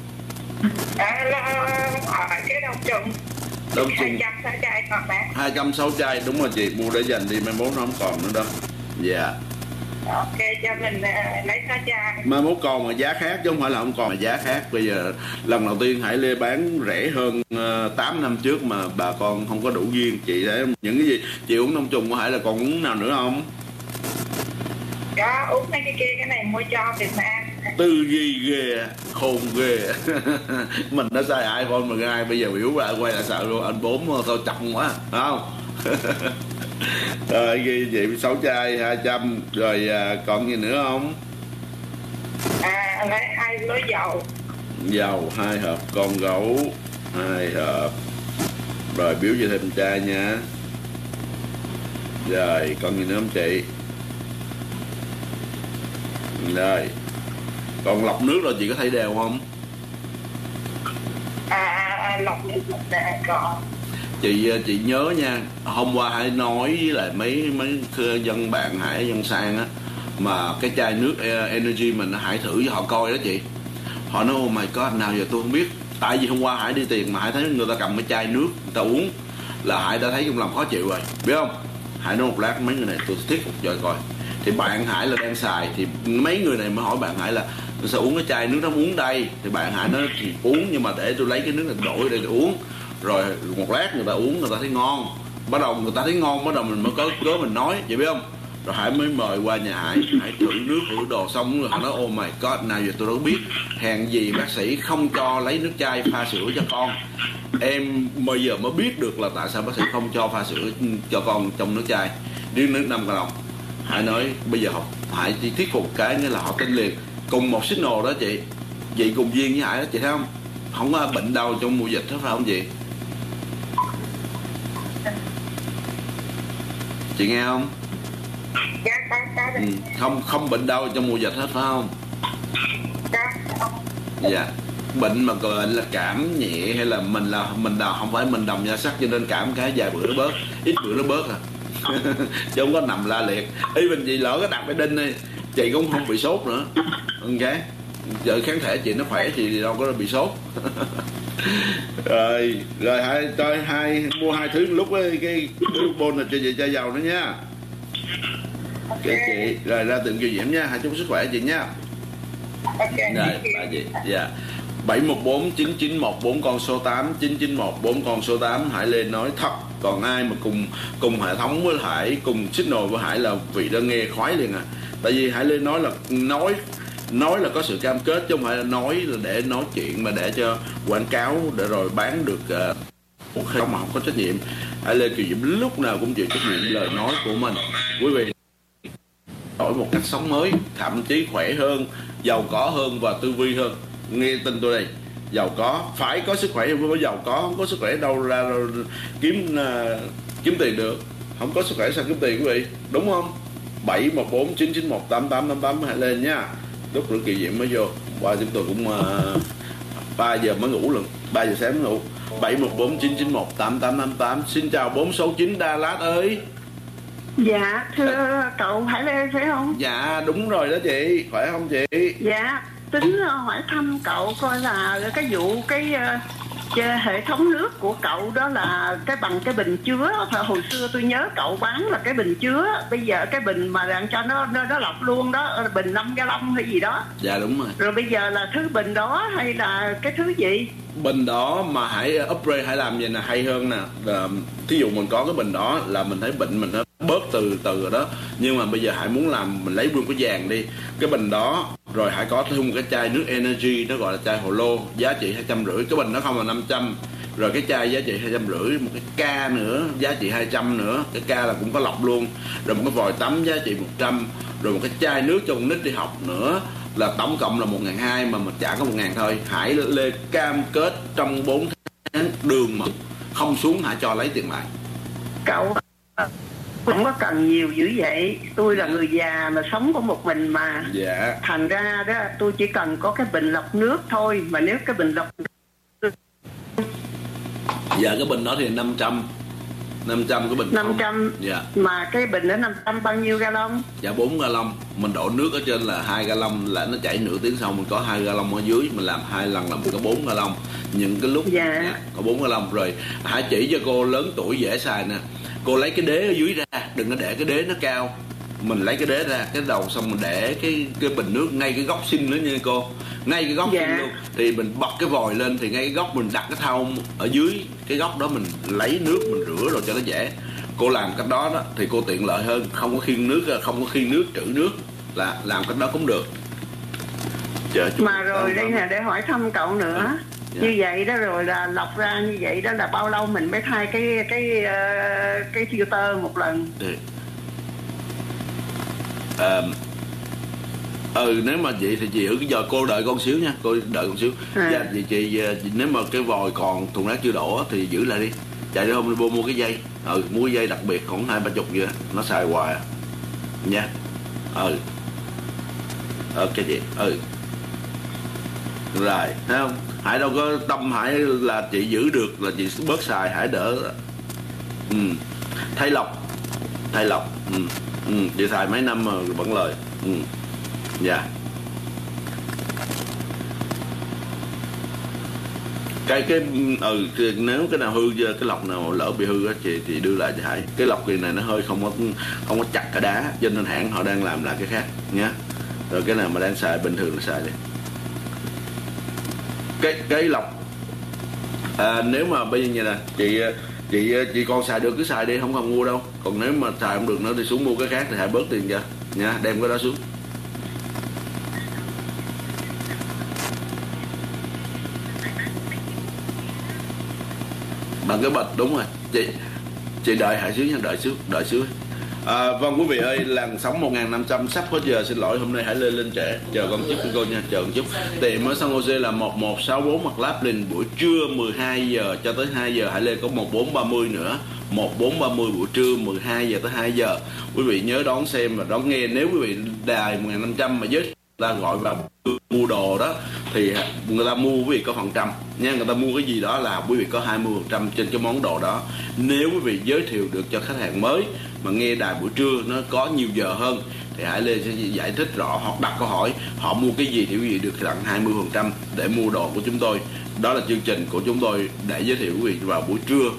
Alo, hỏi cái đồng trùng. Đông trùng hai trăm sáu chai còn bán. hai trăm sáu chai, đúng rồi chị, mua để dành đi, mai mốt nó không còn nữa đâu. Dạ. Ok, cho mình uh, lấy sáu chai. Mai mốt còn mà giá khác chứ không phải là không còn mà giá khác. Bây giờ lần đầu tiên Hải Lê bán rẻ hơn uh, tám năm trước mà bà con không có đủ duyên. Chị thấy những cái gì chị uống đông trùng của Hải là còn uống nào nữa không? Có uống mấy cái kia, cái này mua cho Việt Nam. Tư duy ghê, khôn ghê. Mình đã xài iPhone mười hai, bây giờ biểu lại quay lại sợ luôn. Anh bốn tao chậm quá, phải không? Rồi ghi chị sáu chai hai trăm. Rồi à, còn gì nữa không? À, lấy hai lối dầu. Dầu hai hộp, con gấu hai hộp. Rồi biểu chị thêm chai nha. Rồi còn gì nữa không chị? Rồi còn lọc nước rồi chị có thấy đều không? À, à lọc nước để còn. Chị chị nhớ nha, hôm qua Hải nói với lại mấy mấy dân bạn Hải dân sang á, mà cái chai nước Energy mình Hải thử cho họ coi đó chị. Họ nói oh my god, nào giờ tôi không biết. Tại vì hôm qua Hải đi tiền mà Hải thấy người ta cầm cái chai nước người ta uống là Hải đã thấy trong lòng khó chịu rồi, biết không? Hải nói một lát mấy người này tôi thuyết phục cho coi. Thì bạn Hải là đang xài, thì mấy người này mới hỏi bạn Hải là sao uống cái chai nước đó uống đây. Thì bạn Hải nói thì uống nhưng mà để tôi lấy cái nước này đổi để uống. Rồi một lát người ta uống người ta thấy ngon, bắt đầu người ta thấy ngon bắt đầu mình mới có cớ mình nói, chị biết không? Rồi Hải mới mời qua nhà Hải, Hải thử nước thử đồ xong rồi họ nói oh my god, nào giờ tôi đâu biết, hèn gì bác sĩ không cho lấy nước chai pha sữa cho con. Em bây giờ mới biết được là tại sao bác sĩ không cho pha sữa cho con trong nước chai, riêng nước năm đồng. Hải nói bây giờ học Hải chỉ thuyết phục cái nghĩa là họ tin liền. Cùng một signal đó chị, chị cùng duyên với Hải đó chị thấy không? Không có bệnh đâu trong mùa dịch hết phải không chị? Chị nghe không? Dạ, có, có ừ, không không bệnh đâu trong mùa dịch hết phải không? Dạ. Dạ. Bệnh mà gọi là cảm nhẹ hay là mình là mình là không phải mình đồng da sắt cho nên cảm cái vài bữa nó bớt, ít bữa nó bớt à. Chứ không có nằm la liệt. Ý mình chị lỡ cái đặt cái đinh đi, chị cũng không bị sốt nữa. Ok. Giờ kháng thể chị nó khỏe chị đâu có bị sốt. Rồi, rồi hai cho hai mua hai thứ lúc ấy, cái bôn là cho chị chai dầu nữa nha. Ok chị, rồi ra từng kiều diễm nha, hai chúc sức khỏe chị nha. Ok. Rồi, bà chị. Dạ. bảy một bốn chín chín một bốn con số tám, chín chín một bốn con số tám. Hải Lê nói thật, còn ai mà cùng cùng hệ thống với Hải, cùng signal với Hải là vị đó nghe khoái liền à. Tại vì Hải Lê nói là nói nói là có sự cam kết, chứ không phải là nói là để nói chuyện mà để cho quảng cáo để rồi bán được uh, không mà không có trách nhiệm. Hải Lê Kiều Diễm lúc nào cũng chịu trách nhiệm lời nói của mình. Quý vị đổi một cách sống mới, thậm chí khỏe hơn, giàu có hơn và tư vi hơn. Nghe tin tôi đây, giàu có phải có sức khỏe, không có giàu có, không có sức khỏe đâu ra đâu kiếm uh, kiếm tiền được. Không có sức khỏe sao kiếm tiền quý vị, đúng không? Bảy một bốn chín chín một tám tám tám tám Hải lên nha. Lúc nữa Kỳ Diệm mới vô, qua chúng tôi cũng uh, ba giờ mới ngủ luôn, ba giờ sáng mới ngủ. Bảy một bốn chín chín một tám tám tám tám. Xin chào bốn sáu chín Đà Lạt ơi. Dạ thưa cậu Hải Lê phải không? Dạ đúng rồi đó chị, khỏe không chị? Dạ tính hỏi thăm cậu coi là cái vụ cái uh, hệ thống nước của cậu đó là cái bằng cái bình chứa. Hồi xưa tôi nhớ cậu bán là cái bình chứa, bây giờ cái bình mà làm cho nó nó, nó lọc luôn đó, bình năm ga lông hay gì đó. Dạ đúng rồi. Rồi bây giờ là thứ bình đó hay là cái thứ gì? Bình đó mà hãy upgrade, hãy làm vậy nè, hay hơn nè. Và, thí dụ mình có cái bình đó là mình thấy bệnh mình nó bớt từ từ rồi đó, nhưng mà bây giờ hãy muốn làm mình lấy luôn cái vàng đi cái bình đó, rồi hãy có thêm một cái chai nước Energy, nó gọi là chai hồ lô, giá trị hai trăm rưỡi. Cái bình nó không là năm trăm, rồi cái chai giá trị hai trăm rưỡi, một cái ca nữa giá trị hai trăm nữa, cái ca là cũng có lọc luôn, rồi một cái vòi tắm giá trị một trăm, rồi một cái chai nước cho con nít đi học nữa, là tổng cộng là một ngàn hai mà mình trả có một ngàn thôi. Hải Lê cam kết trong bốn tháng đường mà không xuống Hải cho lấy tiền lại. Cậu không có cần nhiều dữ vậy, tôi là người già mà sống có một mình mà. Dạ. Thành ra đó tôi chỉ cần có cái bình lọc nước thôi, mà nếu cái bình lọc dạ cái bình đó thì năm trăm năm trăm cái bình năm trăm. Dạ. Mà cái bình đó năm trăm bao nhiêu gallon? Dạ bốn gallon. Mình đổ nước ở trên là hai gallon, là nó chảy nửa tiếng sau mình có hai gallon ở dưới, mình làm hai lần là mình có bốn gallon. Những cái lúc dạ. Dạ, có bốn gallon. Rồi hãy chỉ cho cô lớn tuổi dễ xài nè, cô lấy cái đế ở dưới ra, đừng có để cái đế nó cao, mình lấy cái đế ra cái đầu, xong mình để cái cái bình nước ngay cái góc xin nữa nha cô, ngay cái góc dạ. xin luôn, thì mình bật cái vòi lên thì ngay cái góc mình đặt cái thau ở dưới cái góc đó, mình lấy nước mình rửa rồi cho nó dễ. Cô làm cách đó đó thì cô tiện lợi hơn, không có khiêng nước, không có khiêng nước trữ nước, là làm cách đó cũng được. Chờ mà rồi đây nè, để hỏi thăm cậu nữa. Ừ. Dạ. Như vậy đó, rồi là lọc ra như vậy đó là bao lâu mình mới thay cái cái uh, cái filter một lần? Ừ. À, ừ nếu mà vậy thì chị ở cái giờ cô đợi con xíu nha, cô đợi con xíu. À. Dạ vậy chị, nếu mà cái vòi còn thùng rác chưa đổ thì giữ lại đi, chạy đi hôm đi mua cái dây, ừ mua cái dây đặc biệt khoảng hai ba chục vậy, nó xài hoài à. Nha. Ừ. Ok chị. Ừ. Rồi, thấy không? Hải đâu có tâm Hải là chị giữ được là chị bớt xài, Hải đỡ. Ừ. Thay lọc, thay lọc. Ừ. Ừ. Chị xài mấy năm mà vẫn lời. Ừ. Dạ. Cái cái ừ nếu cái nào hư, cái lọc nào lỡ bị hư á chị thì đưa lại cho Hải. Cái lọc kỳ này nó hơi không có không có chặt cả đá, cho nên hãng họ đang làm lại cái khác nhá. Rồi cái nào mà đang xài bình thường là xài đi. Cái cái lọc à, nếu mà bây giờ như nè chị chị chị con xài được cứ xài đi, không cần mua đâu. Còn nếu mà xài không được nữa thì xuống mua cái khác thì Hải bớt tiền cho nha, đem cái đó xuống. Bằng cái bịch đúng rồi chị, chị đợi Hải xíu nha, đợi xíu đợi xíu. À, vâng quý vị ơi, làn sóng một nghìn năm trăm sắp hết giờ, xin lỗi hôm nay Hải lên lên trễ, chờ con chút cô nha, chờ một chút. Tiệm ở San Jose là một một sáu bốn McLaughlin, buổi trưa mười hai giờ cho tới hai giờ. Hải Lê có một bốn ba mươi nữa, một bốn ba mươi buổi trưa mười hai giờ tới hai giờ. Quý vị nhớ đón xem và đón nghe. Nếu quý vị đài một nghìn năm trăm mà giới ta gọi vào mua đồ đó thì người ta mua quý vị có phần trăm nha, người ta mua cái gì đó là quý vị có hai mươi phần trăm trên cái món đồ đó. Nếu quý vị giới thiệu được cho khách hàng mới mà nghe đài buổi trưa nó có nhiều giờ hơn thì Hải Lê sẽ giải thích rõ, hoặc đặt câu hỏi họ mua cái gì thì quý vị được tặng hai mươi phần trăm để mua đồ của chúng tôi. Đó là chương trình của chúng tôi để giới thiệu quý vị vào buổi trưa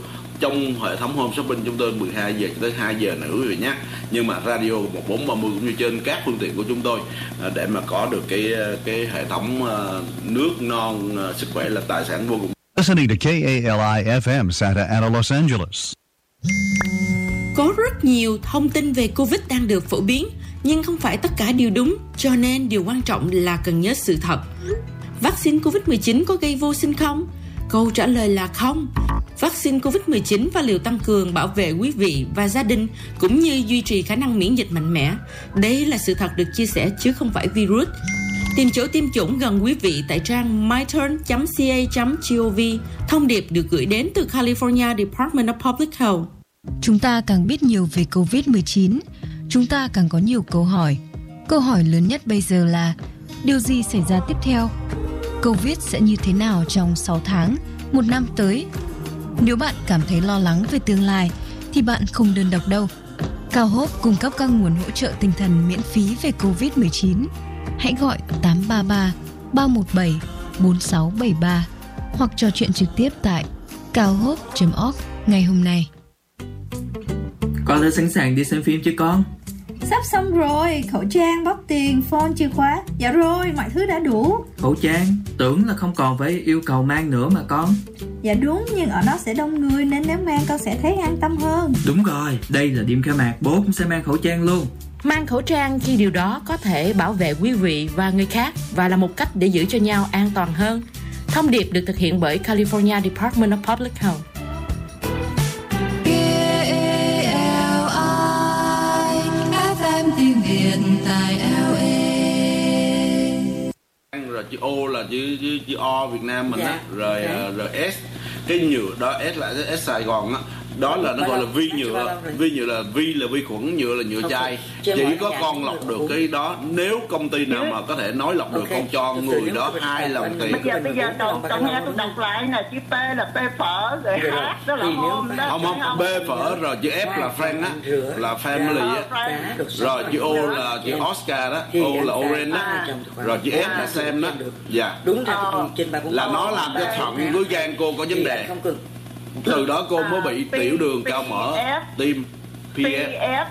trong hệ thống Home Shopping chúng tôi mười hai giờ cho tới hai giờ nữa quý vị nhé. Nhưng mà radio một bốn ba mươi cũng như trên các phương tiện của chúng tôi để mà có được cái cái hệ thống nước non, sức khỏe là tài sản vô cùng. Listening to K A L I F M Santa Ana, Los Angeles. Có rất nhiều thông tin về Covid đang được phổ biến, nhưng không phải tất cả đều đúng, cho nên điều quan trọng là cần nhớ sự thật. Vaccine Covid mười chín có gây vô sinh không? Câu trả lời là không. Vaccine Covid mười chín và liều tăng cường bảo vệ quý vị và gia đình cũng như duy trì khả năng miễn dịch mạnh mẽ. Đây là sự thật được chia sẻ chứ không phải virus. Tìm chỗ tiêm chủng gần quý vị tại trang my turn chấm c a chấm gov. Thông điệp được gửi đến từ California Department of Public Health. Chúng ta càng biết nhiều về Covid mười chín, chúng ta càng có nhiều câu hỏi. Câu hỏi lớn nhất bây giờ là điều gì xảy ra tiếp theo? Covid sẽ như thế nào trong sáu tháng, một năm tới? Nếu bạn cảm thấy lo lắng về tương lai thì bạn không đơn độc đâu. Cao Hope cung cấp các nguồn hỗ trợ tinh thần miễn phí về Covid mười chín. Hãy gọi tám ba ba ba một bảy bốn sáu bảy ba hoặc trò chuyện trực tiếp tại cao hope chấm org ngày hôm nay. Con đã sẵn sàng đi xem phim chưa con? Sắp xong rồi, khẩu trang, bóp tiền, phone, chìa khóa. Dạ rồi, mọi thứ đã đủ. Khẩu trang? Tưởng là không còn phải yêu cầu mang nữa mà con. Dạ đúng, nhưng ở đó sẽ đông người nên nếu mang con sẽ thấy an tâm hơn. Đúng rồi, đây là đêm khai mạc, bố cũng sẽ mang khẩu trang luôn. Mang khẩu trang khi điều đó có thể bảo vệ quý vị và người khác và là một cách để giữ cho nhau an toàn hơn. Thông điệp được thực hiện bởi California Department of Public Health. Tiếng Việt tại L A. Rồi chữ O là chữ chữ, chữ O Việt Nam mình á, yeah. Rồi okay. Rồi S cái nhựa đó S là S Sài Gòn á, đó là nó gọi là vi nhựa. Vi nhựa là vi là vi khuẩn, nhựa là nhựa chai. Chỉ có con lọc được cái đó. Nếu công ty nào mà có thể nói lọc được, con cho người đó hai lần tiền. Bây giờ bây giờ cậu cậu nghe tôi đọc lại nè, chữ P là P phở, rồi H đó là Home đó. Không không, B phở rồi chữ F là friend á, là family á. Rồi chữ O là chữ Oscar đó, O là Orange đó. Rồi chữ S là Sam đó. Dạ. Đúng ra là nó làm cho thận với gan cô có vấn đề. Từ đó cô mới bị tiểu đường, cao mỡ, tim, pê ép,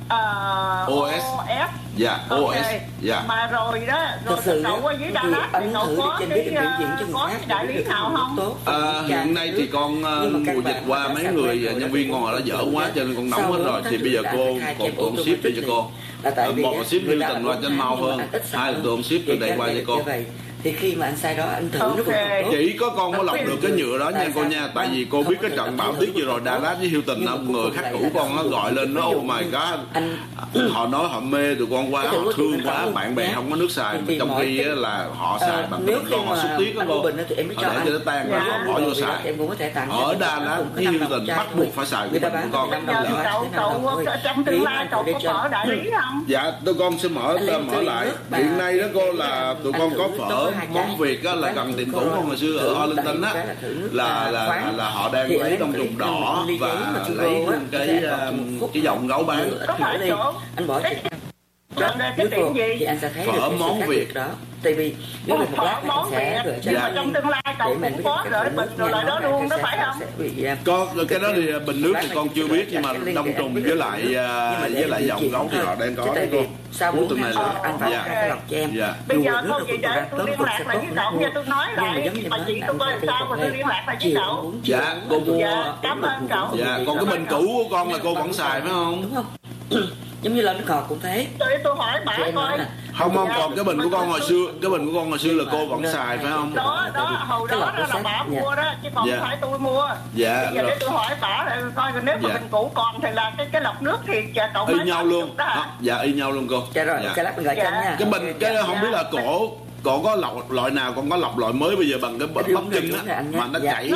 o ét, dạ, o ét, dạ. Mà rồi đó, rồi cậu ở dưới Đà Lạt thì cậu có cái có cái đại lý nào không? À, hiện nay thì con mùa dịch qua mấy người nhân viên con ở đó dở quá cho nên con nóng hết rồi, thì bây giờ cô còn tụi ông ship cho cô. Một là ship lưu tình qua cho mau hơn, hai là tụi ông ship từ đây qua cho cô. Thì khi mà anh sai đó anh thử okay. nó cũng chỉ có con có lọc được cái nhựa đó nha cô nha, tại vì cô biết cái trận bão tuyết vừa rồi Đà Lạt với Hilton đó, người khách cũ con nó gọi lên nó oh my god, họ nói họ mê tụi con quá, họ thương quá, bạn bè không có nước xài, mà trong khi là họ xài bằng cái con họ xúc tiết đó cô, họ để cho nó tan ra họ bỏ vô xài. Ở Đà Lạt với Hilton bắt buộc phải xài của mình của con. Cậu cậu trong tương lai cậu có mở đại lý không? Dạ tụi con sẽ mở mở lại. Hiện nay đó cô là tụi con có phở món Việt á, là gần tiệm cũ con hồi xưa ở Arlington á, là là là, là họ đang lấy đông trùng đỏ và lấy cái cái dòng gấu bán. Anh bỏ cái tiệm gì? Thì anh sẽ thấy phở món Việt đó. Tại vì nếu một lát món Việt nhưng mà trong tương lai cậu cũng có rồi bình rồi lại đó luôn đó phải không? Có cái đó thì bình nước thì con chưa biết, nhưng mà đông trùng với lại với lại dòng gấu thì họ đang có đấy cô. Sau bốn tuần này anh phải phải lọc cho em. Bây giờ cô chị để tôi liên lạc lại với cậu nha, tôi nói lại mà chị tôi coi sao mà tôi liên lạc lại với cậu. Dạ cô mua. Cảm ơn cậu. Dạ còn cái bình cũ của con là cô vẫn xài phải không? Đúng không? Giống như là nó còn cũng thế. Để tôi hỏi bà coi. Không không, còn cái bình của con hồi xưa, cái bình của con hồi xưa là cô vẫn xài phải không? Đó đó, hồi đó là bà mua đó chứ còn không phải tôi mua. Dạ. Bây giờ để tôi hỏi bà coi nếu mà bình cũ còn thì là cái cái lọc nước thì cậu y nhau luôn. Dạ y nhau luôn cô. Dạ rồi, cái lát mình gọi cho anh nha. Cái bình cái không biết là cổ còn có lọc loại nào, còn có lọc loại mới bây giờ bằng cái bắp chân á mà nó chảy.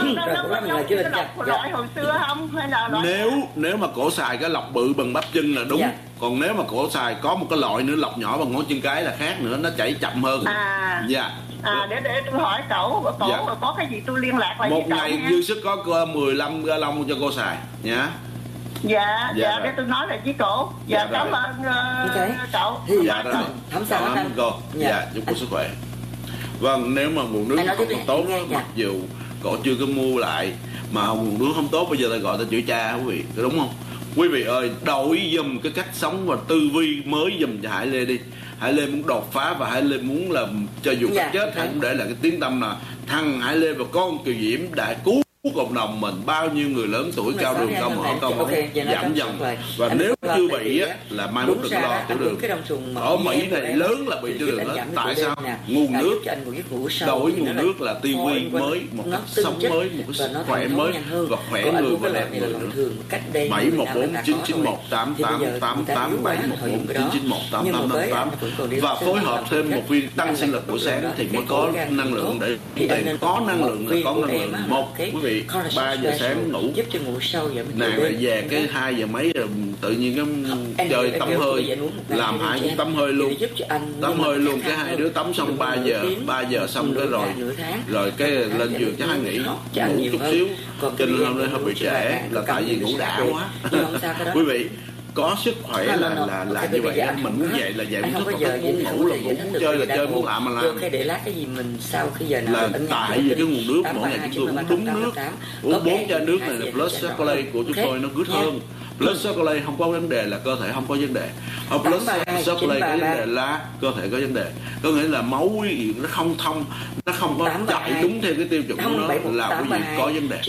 Loại hồi xưa không hay là loại nếu nếu mà cổ xài cái lọc bự bằng bắp chân là đúng. Dạ. Còn nếu mà cổ xài có một cái loại nữa lọc nhỏ bằng ngón chân cái là khác nữa, nó chảy chậm hơn. À. Dạ. À để để tôi hỏi cậu, cậu dạ. Có cái gì tôi liên lạc lại một ngày dư sức có mười lăm ga lông cho cô xài nhá. Dạ, dạ, dạ để tôi nói lại với cổ. Dạ, dạ cảm ơn uh, okay. cậu. Dạ rồi. Không sao cảm ơn cô. Dạ, dạ chúc cô sức khỏe. Vâng, nếu mà nguồn nước không còn tốt, mặc dù cổ chưa có mua lại, mà nguồn nước không tốt, bây giờ ta gọi ta chửi cha quý vị, đúng không? Quý vị ơi, đổi dùm cái cách sống và tư duy mới dùm cho Hải Lê đi. Hải Lê muốn đột phá và Hải Lê muốn là cho dù dạ, chết Hải cũng để lại cái tiếng tâm là thằng Hải Lê và con Kiều Diễm đã cứu cộng đồng mình, bao nhiêu người lớn tuổi cao đường cao mỡ cao máu giảm dần, và nếu chưa bị á là mai mốt đừng lo tiểu đường. Ở Mỹ này lớn là bị tiểu đường đó. Tại sao? Nguồn nước, đổi nguồn nước là tiêu quy mới, một cách sống mới, một cái sức khỏe mới và khỏe người và đẹp người nữa. Bảy một bốn chín chín một tám tám tám tám bảy một bốn chín chín một tám tám tám tám và phối hợp thêm một viên tăng sinh lực buổi sáng thì mới có năng lượng để để có năng lượng là có năng lượng. Một quý vị ba giờ sáng ngủ nàng lại về cái hai giờ mấy rồi tự nhiên cái trời tắm hơi làm Hải cũng tắm hơi luôn, tắm hơi luôn cái hai đứa tắm xong ba giờ ba giờ xong cái rồi rồi cái lên giường cho Hải nghỉ ngủ chút xíu, cho nên hôm nay hơi bị trễ là tại vì ngủ đã quá. Quý vị có sức khỏe là là là như vậy, mình muốn dậy là dậy, muốn thức muốn ngủ là ngủ, muốn chơi là chơi, muốn làm mà làm. Để lát cái gì mình sau khi giờ nào là tại vì cái nguồn nước mỗi ngày chúng tôi uống đúng nước, uống bốn chai nước này là Plus Chocolate của chúng tôi nó good hơn. Plus Chocolate không có vấn đề là cơ thể không có vấn đề. Ở Plus Chocolate có vấn đề là cơ thể có vấn đề. Có nghĩa là máu quý vị nó không thông, nó không có chạy đúng theo cái tiêu chuẩn của nó là quý vị có vấn đề.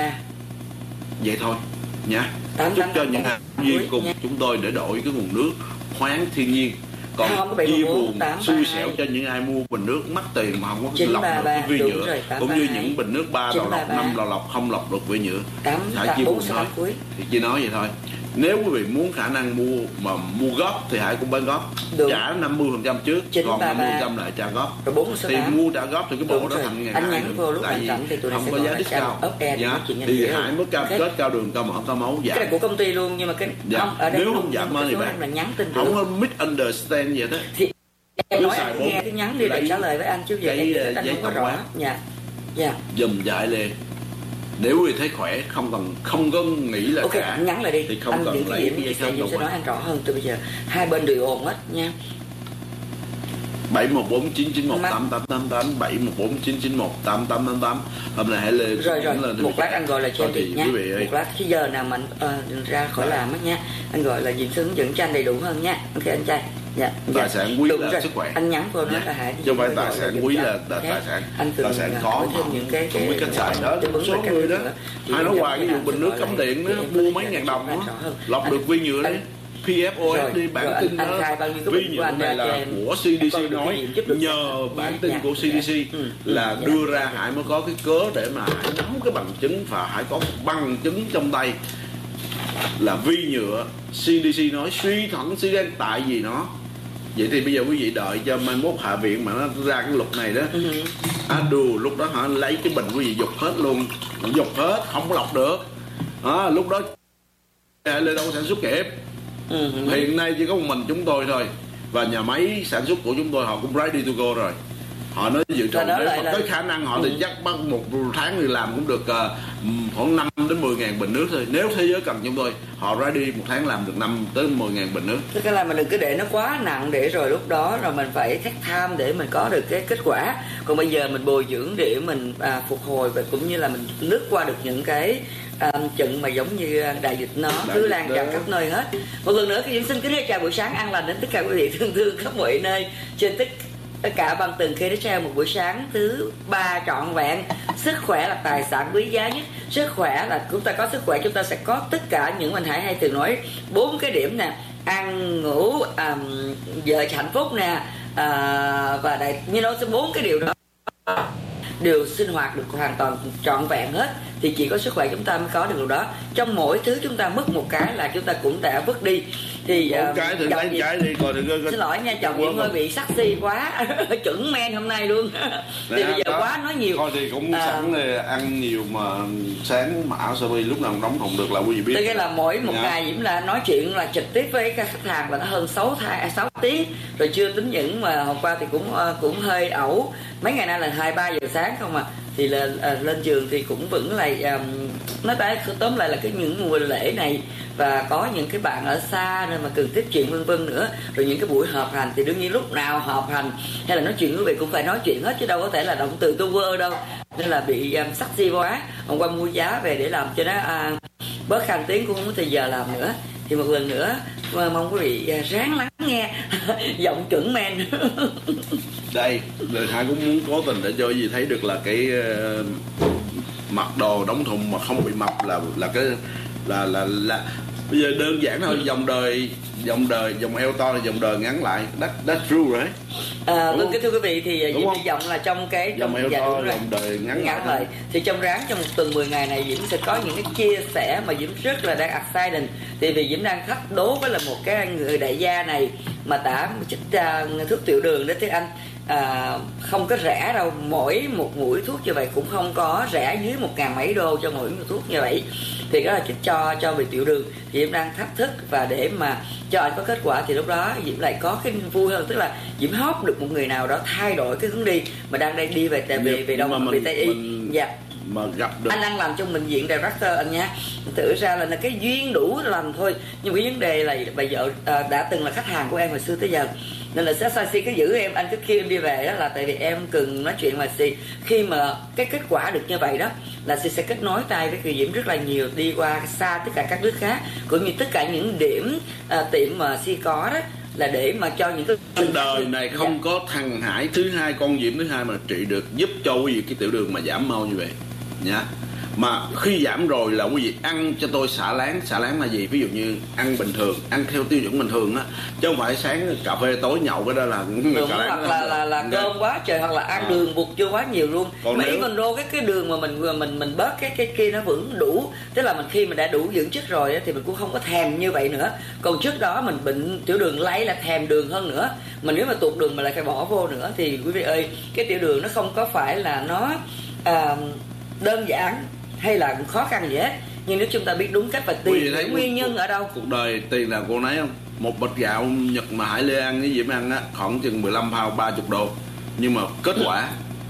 Vậy thôi nhá. Chúc cho những hành viên cùng chúng tôi để đổi cái nguồn nước khoáng thiên nhiên. Còn chia buồn xui xẻo cho những ai mua bình nước mắc tiền mà không có lọc được cái vi nhựa, cũng như những bình nước ba lò lọc, năm lò lọc không lọc được vi nhựa, hãy chia buồn thôi. Thì chỉ nói vậy thôi. Nếu quý vị muốn khả năng mua mà mua góp thì hãy cũng bán góp, trả năm mươi phần trăm trước, còn năm mươi phần trăm lại trả góp. Thì mua trả góp thì cái bộ đó thành ngày hai nữa, tại vì không có giá discount. Dạ, thì hãy mới cam kết cao đường cao mỡ cao máu giảm. Cái này của công ty luôn, nhưng mà cái nếu không giảm thì bạn không có misunderstand vậy đó. Em nói anh nghe cái nhắn đi để trả lời với anh chứ giờ em anh không có rõ. Dạ, dạ. Dùm dại lên. Nếu quý vị thấy khỏe, không cần không có nghĩ là okay, cả nhắn lại đi. Thì không anh cần lấy cái gì sẽ nói anh rõ hơn từ bây giờ. Hai bên đều ồn hết nha. bảy một bốn chín chín một tám tám tám tám bảy một bốn chín chín một tám tám tám tám. Hôm nay hãy lên rồi rồi lên một lát anh gọi là cho chị nha. Một lát cái giờ nào mình uh, ra khỏi làm á nha, anh gọi là gì hướng dẫn cho anh đầy đủ hơn nha. Ok anh trai. Dạ, tài dạ. sản quý Đúng là rồi. sức khỏe. Anh nhắn cô nói dạ. là hãy chứ không phải tài sản quý là, là tài sản anh tài sản có thêm những cái không biết cách xài đó. Một số người đó hay nói hoài cái vụ bình nước cắm điện đó mua mấy ngàn đồng đó lọc được vi nhựa đấy. pê ép o ét đi bản tin đó, vi nhựa này là của xê đê xê nói, nhờ bản tin của xê đê xê là đưa ra Hải mới có cái cớ để mà Hải nắm cái bằng chứng và Hải có bằng chứng trong tay là vi nhựa. xê đê xê nói suy thận suy gan tại vì nó. Vậy thì bây giờ quý vị đợi cho mai mốt hạ viện mà nó ra cái luật này đó, à đù lúc đó họ lấy cái bình quý vị dục hết luôn, dục hết không có lọc được à, lúc đó lên đâu sản xuất kịp. Ừ. Hiện nay chỉ có một mình chúng tôi thôi, và nhà máy sản xuất của chúng tôi họ cũng ready to go rồi. Họ nói dự trù nếu mà có khả năng họ ừ. thì chắc bắt một tháng thì làm cũng được uh, khoảng năm đến mười ngàn bình nước thôi. Nếu thế giới cần chúng tôi, họ ready một tháng làm được năm tới mười ngàn bình nước. Tức là mình đừng cứ để nó quá nặng để rồi lúc đó rồi mình phải thách tham để mình có được cái kết quả. Còn bây giờ mình bồi dưỡng để mình à, phục hồi và cũng như là mình lướt qua được những cái à, trận mà giống như đại dịch nó đại cứ lan tràn khắp nơi hết. Một lần nữa thì xin kính chào buổi sáng an lành đến tất cả quý vị thương thương khắp mọi nơi trên tất tất cả bằng từng khi trao một buổi sáng thứ ba trọn vẹn. Sức khỏe là tài sản quý giá nhất. Sức khỏe là chúng ta có sức khỏe chúng ta sẽ có tất cả những mình Hải hay thường nói bốn cái điểm nè: ăn ngủ, à, vợ hạnh phúc nè, à, và đại như nói số bốn cái điều đó đều sinh hoạt được hoàn toàn trọn vẹn hết thì chỉ có sức khỏe chúng ta mới có được điều đó. Trong mỗi thứ chúng ta mất một cái là chúng ta cũng đã vứt đi. Thì một cái thì lấy cái đi coi thử. Xin lỗi nha, chồng Diễm hơi bị sexy quá chuẩn men hôm nay luôn. Thì bây giờ đó, quá nói nhiều thôi thì cũng à, sẵn là ăn nhiều mà sáng mà áo sơ mi lúc nào đóng không được là quý vị biết. Tức là mỗi một dạ. ngày Diễm là nói chuyện là trực tiếp với các khách hàng là nó hơn sáu tiếng, rồi chưa tính những mà hôm qua thì cũng cũng hơi ẩu, mấy ngày nay là hai ba giờ sáng không à. Thì là à, lên giường thì cũng vẫn là um, nói tái tóm lại là cái những mùa lễ này và có những cái bạn ở xa nên mà cần tiếp chuyện vân vân nữa, rồi những cái buổi họp hành thì đương nhiên lúc nào họp hành hay là nói chuyện với quý vị cũng phải nói chuyện hết chứ đâu có thể là động từ tu vơ đâu. nên là bị um, sắt xi quá. Hôm qua mua giá về để làm cho nó uh, bớt khang tiếng, cũng không có thời giờ làm nữa. Thì một lần nữa mong quý vị uh, ráng lắng nghe giọng chuẩn men. Đây, Hai cũng muốn cố tình để cho gì thấy được là cái uh, mặc đồ đóng thùng mà không bị mập là là cái là là là bây giờ đơn giản thôi, dòng đời dòng đời dòng eo to là dòng đời ngắn lại. That that's true right. À, vâng, kính thưa quý vị, thì Diễm hy vọng là trong cái dòng eo to dòng đời ngắn, ngắn lại thì trong ráng trong một tuần mười ngày này Diễm sẽ có những cái chia sẻ mà Diễm rất là đang excited. Thì vì Diễm đang thách đố với là một cái người đại gia này mà đã chích uh, thuốc tiểu đường đó thưa anh. À, không có rẻ đâu, mỗi một mũi thuốc như vậy cũng không có rẻ, dưới một ngàn mấy đô cho mỗi mũi thuốc như vậy. Thì đó là chích cho cho bị tiểu đường. Thì Diễm đang thách thức, và để mà cho anh có kết quả thì lúc đó Diễm lại có cái vui hơn, tức là Diễm hốt được một người nào đó thay đổi cái hướng đi mà đang đang đi về về về đông về Tây Y. Dạ. Mà gặp được anh đang làm trong bệnh viện director anh nhé, tự ra là cái duyên đủ làm thôi. Nhưng cái vấn đề là bà vợ à, đã từng là khách hàng của em hồi xưa tới giờ, nên là sẽ Si cứ giữ em, anh cứ khi em đi về đó là tại vì em cần nói chuyện mà Si khi mà cái kết quả được như vậy đó là Si sẽ kết nối tay với Kiều Diễm rất là nhiều, đi qua xa tất cả các nước khác, cũng như tất cả những điểm à, tiệm mà Si có đó, là để mà cho những cái trên đời này không dạ. có thằng Hải thứ hai, con Diễm thứ hai mà trị được, giúp cho quý vị cái tiểu đường mà giảm mau như vậy nhá. Mà khi giảm rồi là quý vị ăn cho tôi xả láng. Xả láng là gì? Ví dụ như ăn bình thường, ăn theo tiêu chuẩn bình thường á, chứ không phải sáng cà phê tối nhậu, cái đó là đường, hoặc là là, là, là cơm quá trời, hoặc là ăn à. đường vụt chưa quá nhiều luôn. Còn Mấy nếu... mình đô cái cái đường mà mình mình mình bớt cái cái kia nó vẫn đủ, tức là mình khi mình đã đủ dưỡng chất rồi thì mình cũng không có thèm như vậy nữa. Còn trước đó mình bệnh tiểu đường lấy là thèm đường hơn nữa, mà nếu mà tụt đường mà lại phải bỏ vô nữa thì quý vị ơi, cái tiểu đường nó không có phải là nó à, đơn giản hay là khó khăn gì hết, nhưng nếu chúng ta biết đúng cách và tìm thấy nguyên nhân ở đâu. Cuộc đời tiền là cô nấy không? Một bịch gạo Nhật mà Hải Lê ăn cái Diễm ăn á, khoảng chừng mười lăm pound, ba mươi đô, nhưng mà kết quả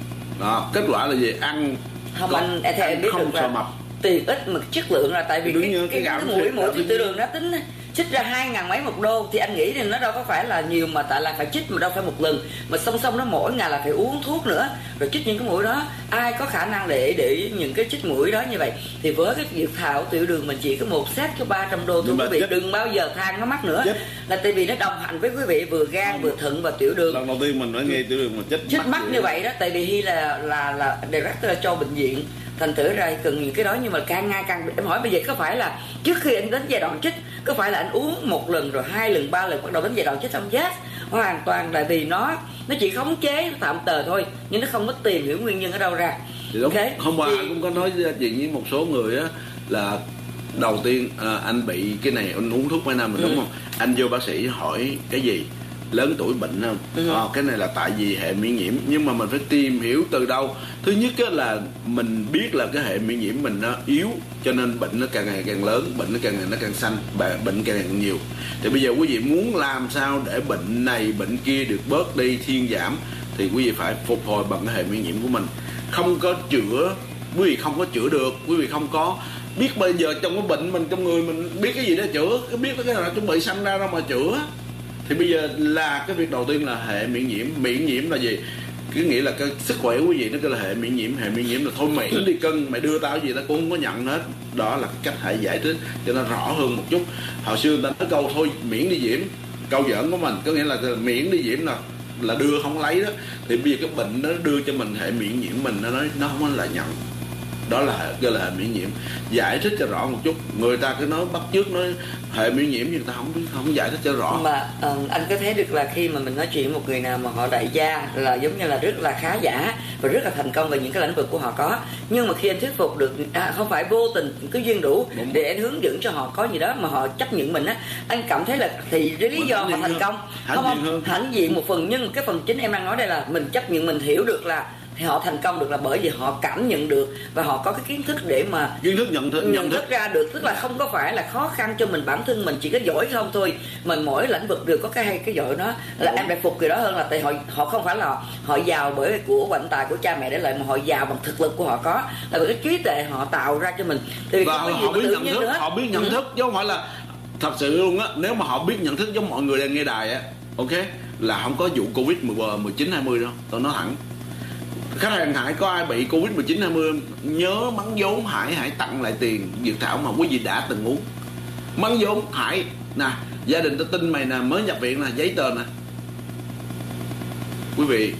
đó, kết quả là gì? Ăn không có, anh theo em biết không được là mập. tiền ít mà chất lượng là tại vì đúng cái, như cái, cái, cái, cái mũi mũi thì tiểu đường nó tính chích ra hai ngàn mấy một đô, thì anh nghĩ thì nó đâu có phải là nhiều, mà tại là phải chích mà đâu phải một lần, mà song song nó mỗi ngày là phải uống thuốc nữa, rồi chích những cái mũi đó. Ai có khả năng để để những cái chích mũi đó như vậy thì với cái việc thảo tiểu đường mình chỉ có một set cho ba trăm đô thôi quý vị, đừng bao giờ than nó mắc nữa chích. Là tại vì nó đồng hành với quý vị vừa gan vừa thận và tiểu đường. Lần đầu tiên mình nói nghe tiểu đường mà chích chích mắc như vậy đó, tại vì Hy là là là director cho bệnh viện, thành thử ra cần những cái đó. Nhưng mà càng ngày càng em hỏi bây giờ có phải là trước khi anh đến giai đoạn chích có phải là anh uống một lần rồi hai lần ba lần bắt đầu đến giai đoạn chích xong? Yes, hoàn toàn, tại vì nó nó chỉ khống chế tạm thời thôi, nhưng nó không có tìm hiểu nguyên nhân ở đâu ra. Thì đúng. Okay. Hôm qua thì... cũng có nói chuyện với một số người á, là đầu tiên à, anh bị cái này, anh uống thuốc mấy năm rồi ừ. đúng không? Anh vô bác sĩ hỏi cái gì? Lớn tuổi bệnh không? Ừ. À, cái này là tại vì hệ miễn nhiễm, nhưng mà mình phải tìm hiểu từ đâu. Thứ nhất là mình biết là cái hệ miễn nhiễm mình nó yếu, cho nên bệnh nó càng ngày càng lớn, bệnh nó càng ngày nó càng xanh, bệnh càng ngày càng nhiều. Thì bây giờ quý vị muốn làm sao để bệnh này bệnh kia được bớt đi, thuyên giảm, thì quý vị phải phục hồi bằng cái hệ miễn nhiễm của mình. Không có chữa, quý vị không có chữa được, quý vị không có biết bây giờ trong cái bệnh mình, trong người mình biết cái gì đó chữa, biết cái nào chuẩn bị sanh ra đâu mà chữa. Thì bây giờ là cái việc đầu tiên là hệ miễn nhiễm. Miễn nhiễm là gì? Cứ nghĩa là cái sức khỏe của quý vị nó kêu là hệ miễn nhiễm. Hệ miễn nhiễm là thôi miễn đi cân, mày đưa tao cái gì tao cũng không có nhận hết. Đó là cái cách hãy giải thích cho nó rõ hơn một chút. Hồi xưa người ta nói câu thôi miễn đi Diễm, câu giỡn của mình, có nghĩa là miễn đi Diễm là là đưa không lấy đó. Thì bây giờ cái bệnh nó đưa cho mình hệ miễn nhiễm mình, nó nói nó không có là nhận. Đó là cái là hệ miễn nhiễm. Giải thích cho rõ một chút. Người ta cứ nói bắt chước nói hệ miễn nhiễm, nhưng người ta không biết, không giải thích cho rõ. Mà uh, anh có thấy được là khi mà mình nói chuyện với một người nào mà họ đại gia là giống như là rất là khá giả và rất là thành công về những cái lĩnh vực của họ có, nhưng mà khi anh thuyết phục được à, không phải vô tình cứ duyên đủ đúng để anh hướng dẫn cho họ có gì đó mà họ chấp nhận mình á, anh cảm thấy là thì cái lý do họ thành công không không hãnh diện một phần, nhưng cái phần chính em đang nói đây là mình chấp nhận, mình hiểu được là thì họ thành công được là bởi vì họ cảm nhận được và họ có cái kiến thức để mà kiến thức nhận thức nhận, nhận thức. thức ra được, tức là không có phải là khó khăn cho mình, bản thân mình chỉ có giỏi không thôi, mình mỗi lĩnh vực đều có cái hay cái giỏi đó là đúng. Em phải phục người đó hơn là tại họ họ không phải là họ giàu bởi của quạnh tài của cha mẹ để lại, mà họ giàu bằng thực lực của họ có, là bởi cái trí tuệ họ tạo ra cho mình. Thì và họ biết nhận thức, nữa. họ biết nhận ừ. thức chứ không phải là thật sự luôn á. Nếu mà họ biết nhận thức giống mọi người đang nghe đài á, ok, là không có vụ Covid mười chín hai mươi đâu, tôi nói thẳng. khách hàng Hải có ai bị Covid mười chín hai mươi nhớ mắng vốn Hải, Hải tặng lại tiền dược thảo mà quý vị đã từng uống. Mắng vốn Hải nè, gia đình tôi tin mày nè, mới nhập viện nè, giấy tờ nè. Quý vị,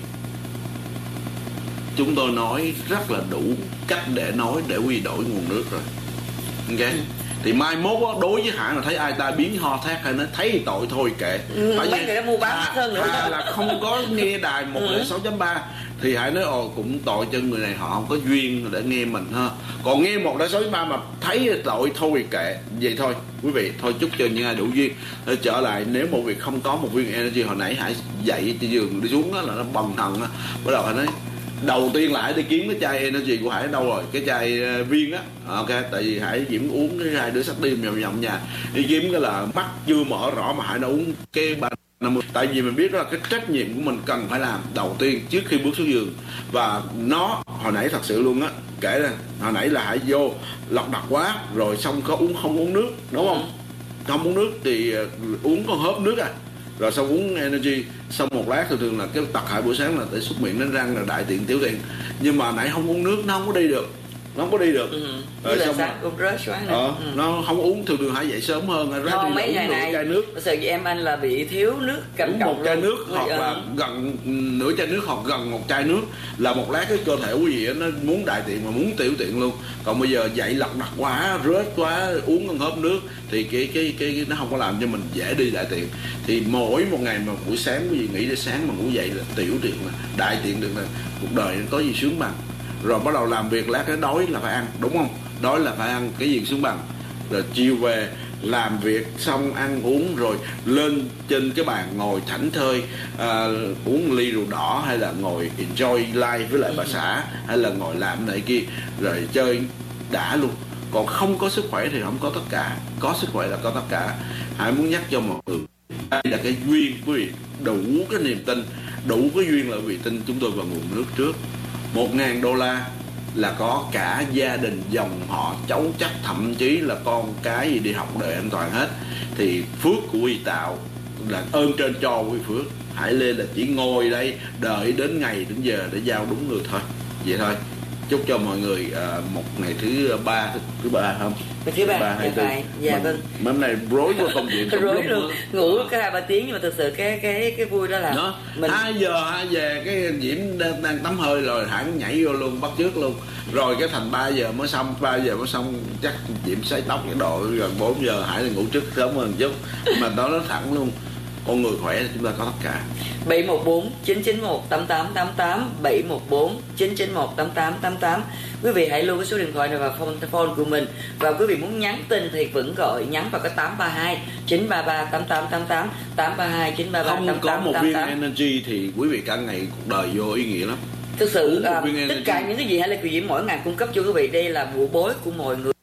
chúng tôi nói rất là đủ cách để nói để quý vị đổi nguồn nước rồi. Ok. Thì mai mốt đó, đối với Hải mà thấy ai ta biến ho thác hay nó thấy tội thôi kệ. Ừ, mấy người đã mua bán hết hơn nữa. À, là không có nghe đài một không sáu chấm ba thì Hải nói ồ cũng tội cho người này, họ không có duyên để nghe mình ha. Còn nghe một không sáu chấm ba mà thấy tội thôi kệ. Vậy thôi quý vị, thôi chúc cho những ai đủ duyên. Thôi trở lại, nếu một việc không có một viên energy hồi nãy Hải dậy trên giường đi xuống đó là nó bần thần á. Bắt đầu Hải nói đầu tiên là Hải đi kiếm cái chai energy của Hải đâu rồi, cái chai viên á. Ok, tại vì Hải Diễm uống cái hai đứa sắp đi vòng vòng nhà đi kiếm cái là mắt chưa mở rõ mà Hải đã uống cái ba năm mươi. Tại vì mình biết đó là cái trách nhiệm của mình cần phải làm đầu tiên trước khi bước xuống giường. Và nó hồi nãy thật sự luôn á, kể ra hồi nãy là Hải vô lọc đặc quá rồi xong có uống không uống nước đúng không? Không uống nước thì uống có hớp nước à, rồi xong uống energy xong một lát thường thường là cái tật hại buổi sáng là để xúc miệng đánh răng là đại tiện tiểu tiện, nhưng mà nãy không uống nước nó không có đi được, nó không có đi được. Ừ. Rồi xong sáng uống rớt xoáng này. Ờ, ừ. Nó không uống, thường thường Hải dậy sớm hơn, ra đi mấy ngày này chai nước. Sợ chị em anh là bị thiếu nước cầm một chai nước hoặc là gần nửa chai nước hoặc gần một chai nước là một lát cái cơ thể quý vị nó muốn đại tiện mà muốn tiểu tiện luôn. Còn bây giờ dậy lật đật quá, rớt quá, uống con hớp nước thì cái cái cái, cái nó không có làm cho mình dễ đi đại tiện. Thì mỗi một ngày mà buổi sáng quý vị nghĩ đến sáng mà ngủ dậy là tiểu tiện là đại tiện được là cuộc đời có gì sướng bằng. Rồi bắt đầu làm việc lát cái đói là phải ăn, đúng không? Đói là phải ăn, cái gì xuống bằng. Rồi chiều về làm việc xong ăn uống rồi lên trên cái bàn ngồi thảnh thơi, à, uống ly rượu đỏ hay là ngồi enjoy life với lại bà xã, hay là ngồi làm này kia rồi chơi đã luôn. Còn không có sức khỏe thì không có tất cả, có sức khỏe là có tất cả. Hãy muốn nhắc cho mọi người đây là cái duyên, quý vị đủ cái niềm tin, đủ cái duyên là vì tin chúng tôi vào nguồn nước trước. Một ngàn đô la là có cả gia đình, dòng họ, cháu chắc, thậm chí là con cái gì đi học đời an toàn hết. Thì phước của quý tạo là ơn trên cho quý phước. Hải Lê là chỉ ngồi đây đợi đến ngày đến giờ để giao đúng người thôi. Vậy thôi. Chúc cho mọi người uh, một ngày thứ ba, thứ, thứ ba không? Thứ ba, ba hay phải. Dạ vâng. Hôm nay rối qua công chuyện. Rối luôn. Ngủ có hai ba tiếng nhưng mà thực sự cái cái cái vui đó là đó. Mình... hai giờ hai về cái Diễm đang, đang tắm hơi rồi Hải nhảy vô luôn, bắt chước luôn. Rồi cái thành ba giờ mới xong, ba giờ mới xong chắc Diễm sấy tóc cái độ gần bốn giờ Hải là ngủ trước sớm hơn chút. Mà đó nó thẳng luôn. Con người khỏe thì chúng ta có tất cả. Bảy một bốn chín chín một tám tám tám tám, bảy một bốn chín chín một tám tám tám tám. Quý vị hãy lưu cái số điện thoại này vào phone, phone của mình. Và quý vị muốn nhắn tin thì vẫn gọi, nhắn vào cái tám ba hai chín ba ba tám tám tám tám, tám ba hai chín ba ba tám tám tám tám. Không có một viên energy thì quý vị cả ngày cuộc đời vô ý nghĩa lắm. Thực sự à, tất cả những cái gì hay là quý vị mỗi ngày cung cấp cho quý vị, đây là bộ bối của mọi người.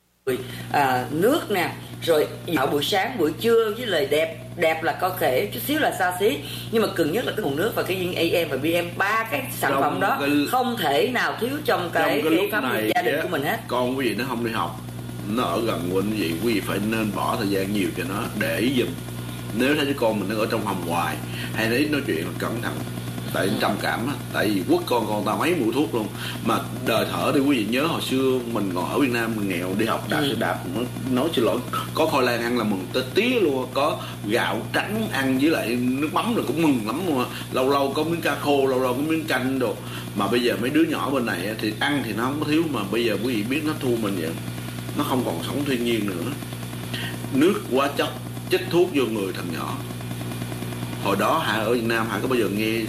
À, nước nè, rồi dạo buổi sáng buổi trưa với lời đẹp. Đẹp là có thể chút xíu là xa xí, nhưng mà cần nhất là cái nguồn nước và cái viên a em và bê em, ba cái sản trong phẩm đó cái, không thể nào thiếu trong cái, trong cái, cái pháp này gia đình yeah, của mình hết. Con quý vị nó không đi học, nó ở gần quý vị, quý vị phải nên bỏ thời gian nhiều cho nó để ý giùm. Nếu thấy con mình nó ở trong phòng hoài hay thấy nói chuyện là cẩn thận, tại ừ. trầm cảm á, tại vì quất con con ta mấy mũi thuốc luôn. Mà đời thở thì quý vị nhớ hồi xưa mình còn ở Việt Nam mình nghèo đi học đạp ừ. đạp nó nói xin lỗi, có khoai lang ăn là mừng tới tía luôn, có gạo trắng ăn với lại nước mắm rồi cũng mừng lắm luôn. Lâu lâu có miếng cá khô, lâu lâu có miếng canh đồ. Mà bây giờ mấy đứa nhỏ bên này thì ăn thì nó không có thiếu, mà bây giờ quý vị biết nó thua mình vậy, nó không còn sống thiên nhiên nữa, nước quá chất, chích thuốc vô người thằng nhỏ. Hồi đó Hải ở Việt Nam Hải có bao giờ nghe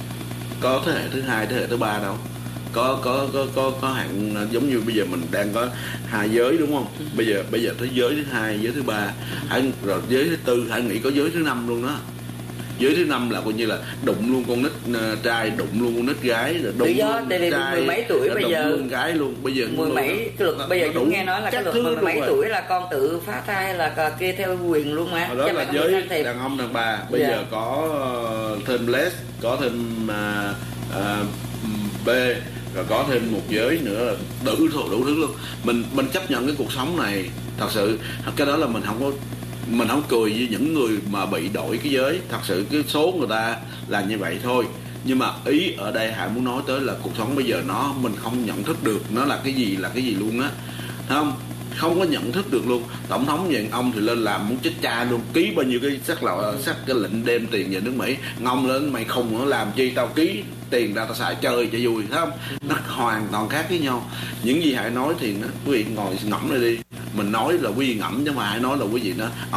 có thế hệ thứ hai, thế hệ thứ ba đâu. Có có có có có hạng giống như bây giờ mình đang có hai giới đúng không? Bây giờ bây giờ tới giới thứ hai, giới thứ ba, Hải rồi giới thứ tư, Hải nghĩ có giới thứ năm luôn đó. Giới thứ năm là coi như là đụng luôn con nít uh, trai, đụng luôn con nít gái, rồi đụng do, luôn trai, mười mấy tuổi bây giờ luôn gái luôn. Bây giờ mười mấy cái luật bây giờ chúng nghe nói là cái luật mười mấy tuổi là con tự phá thai hay là kia theo quyền luôn mà. Hồi đó là giới đàn ông đàn bà. Bây yeah. giờ có uh, thêm les, có thêm uh, uh, B, rồi có thêm một giới nữa là đủ đủ thứ luôn. Mình mình chấp nhận cái cuộc sống này, thật sự cái đó là mình không có mình không cười với những người mà bị đổi cái giới. Thật sự cái số người ta là như vậy thôi. Nhưng mà ý ở đây Hải muốn nói tới là cuộc sống bây giờ nó mình không nhận thức được nó là cái gì là cái gì luôn á, thấy không? Không có nhận thức được luôn. Tổng thống vậy ông thì lên làm muốn chết cha luôn, ký bao nhiêu cái sắc là sắc cái lệnh đem tiền về nước Mỹ, ngông lên mày không nó làm chi, tao ký tiền ra tao xài chơi cho vui, thấy không? Nó hoàn toàn khác với nhau. Những gì Hải nói thì nó, quý vị ngồi ngẫm lại đi. Mình nói là quý vị ngẫm chứ mà Hải nói là quý vị nó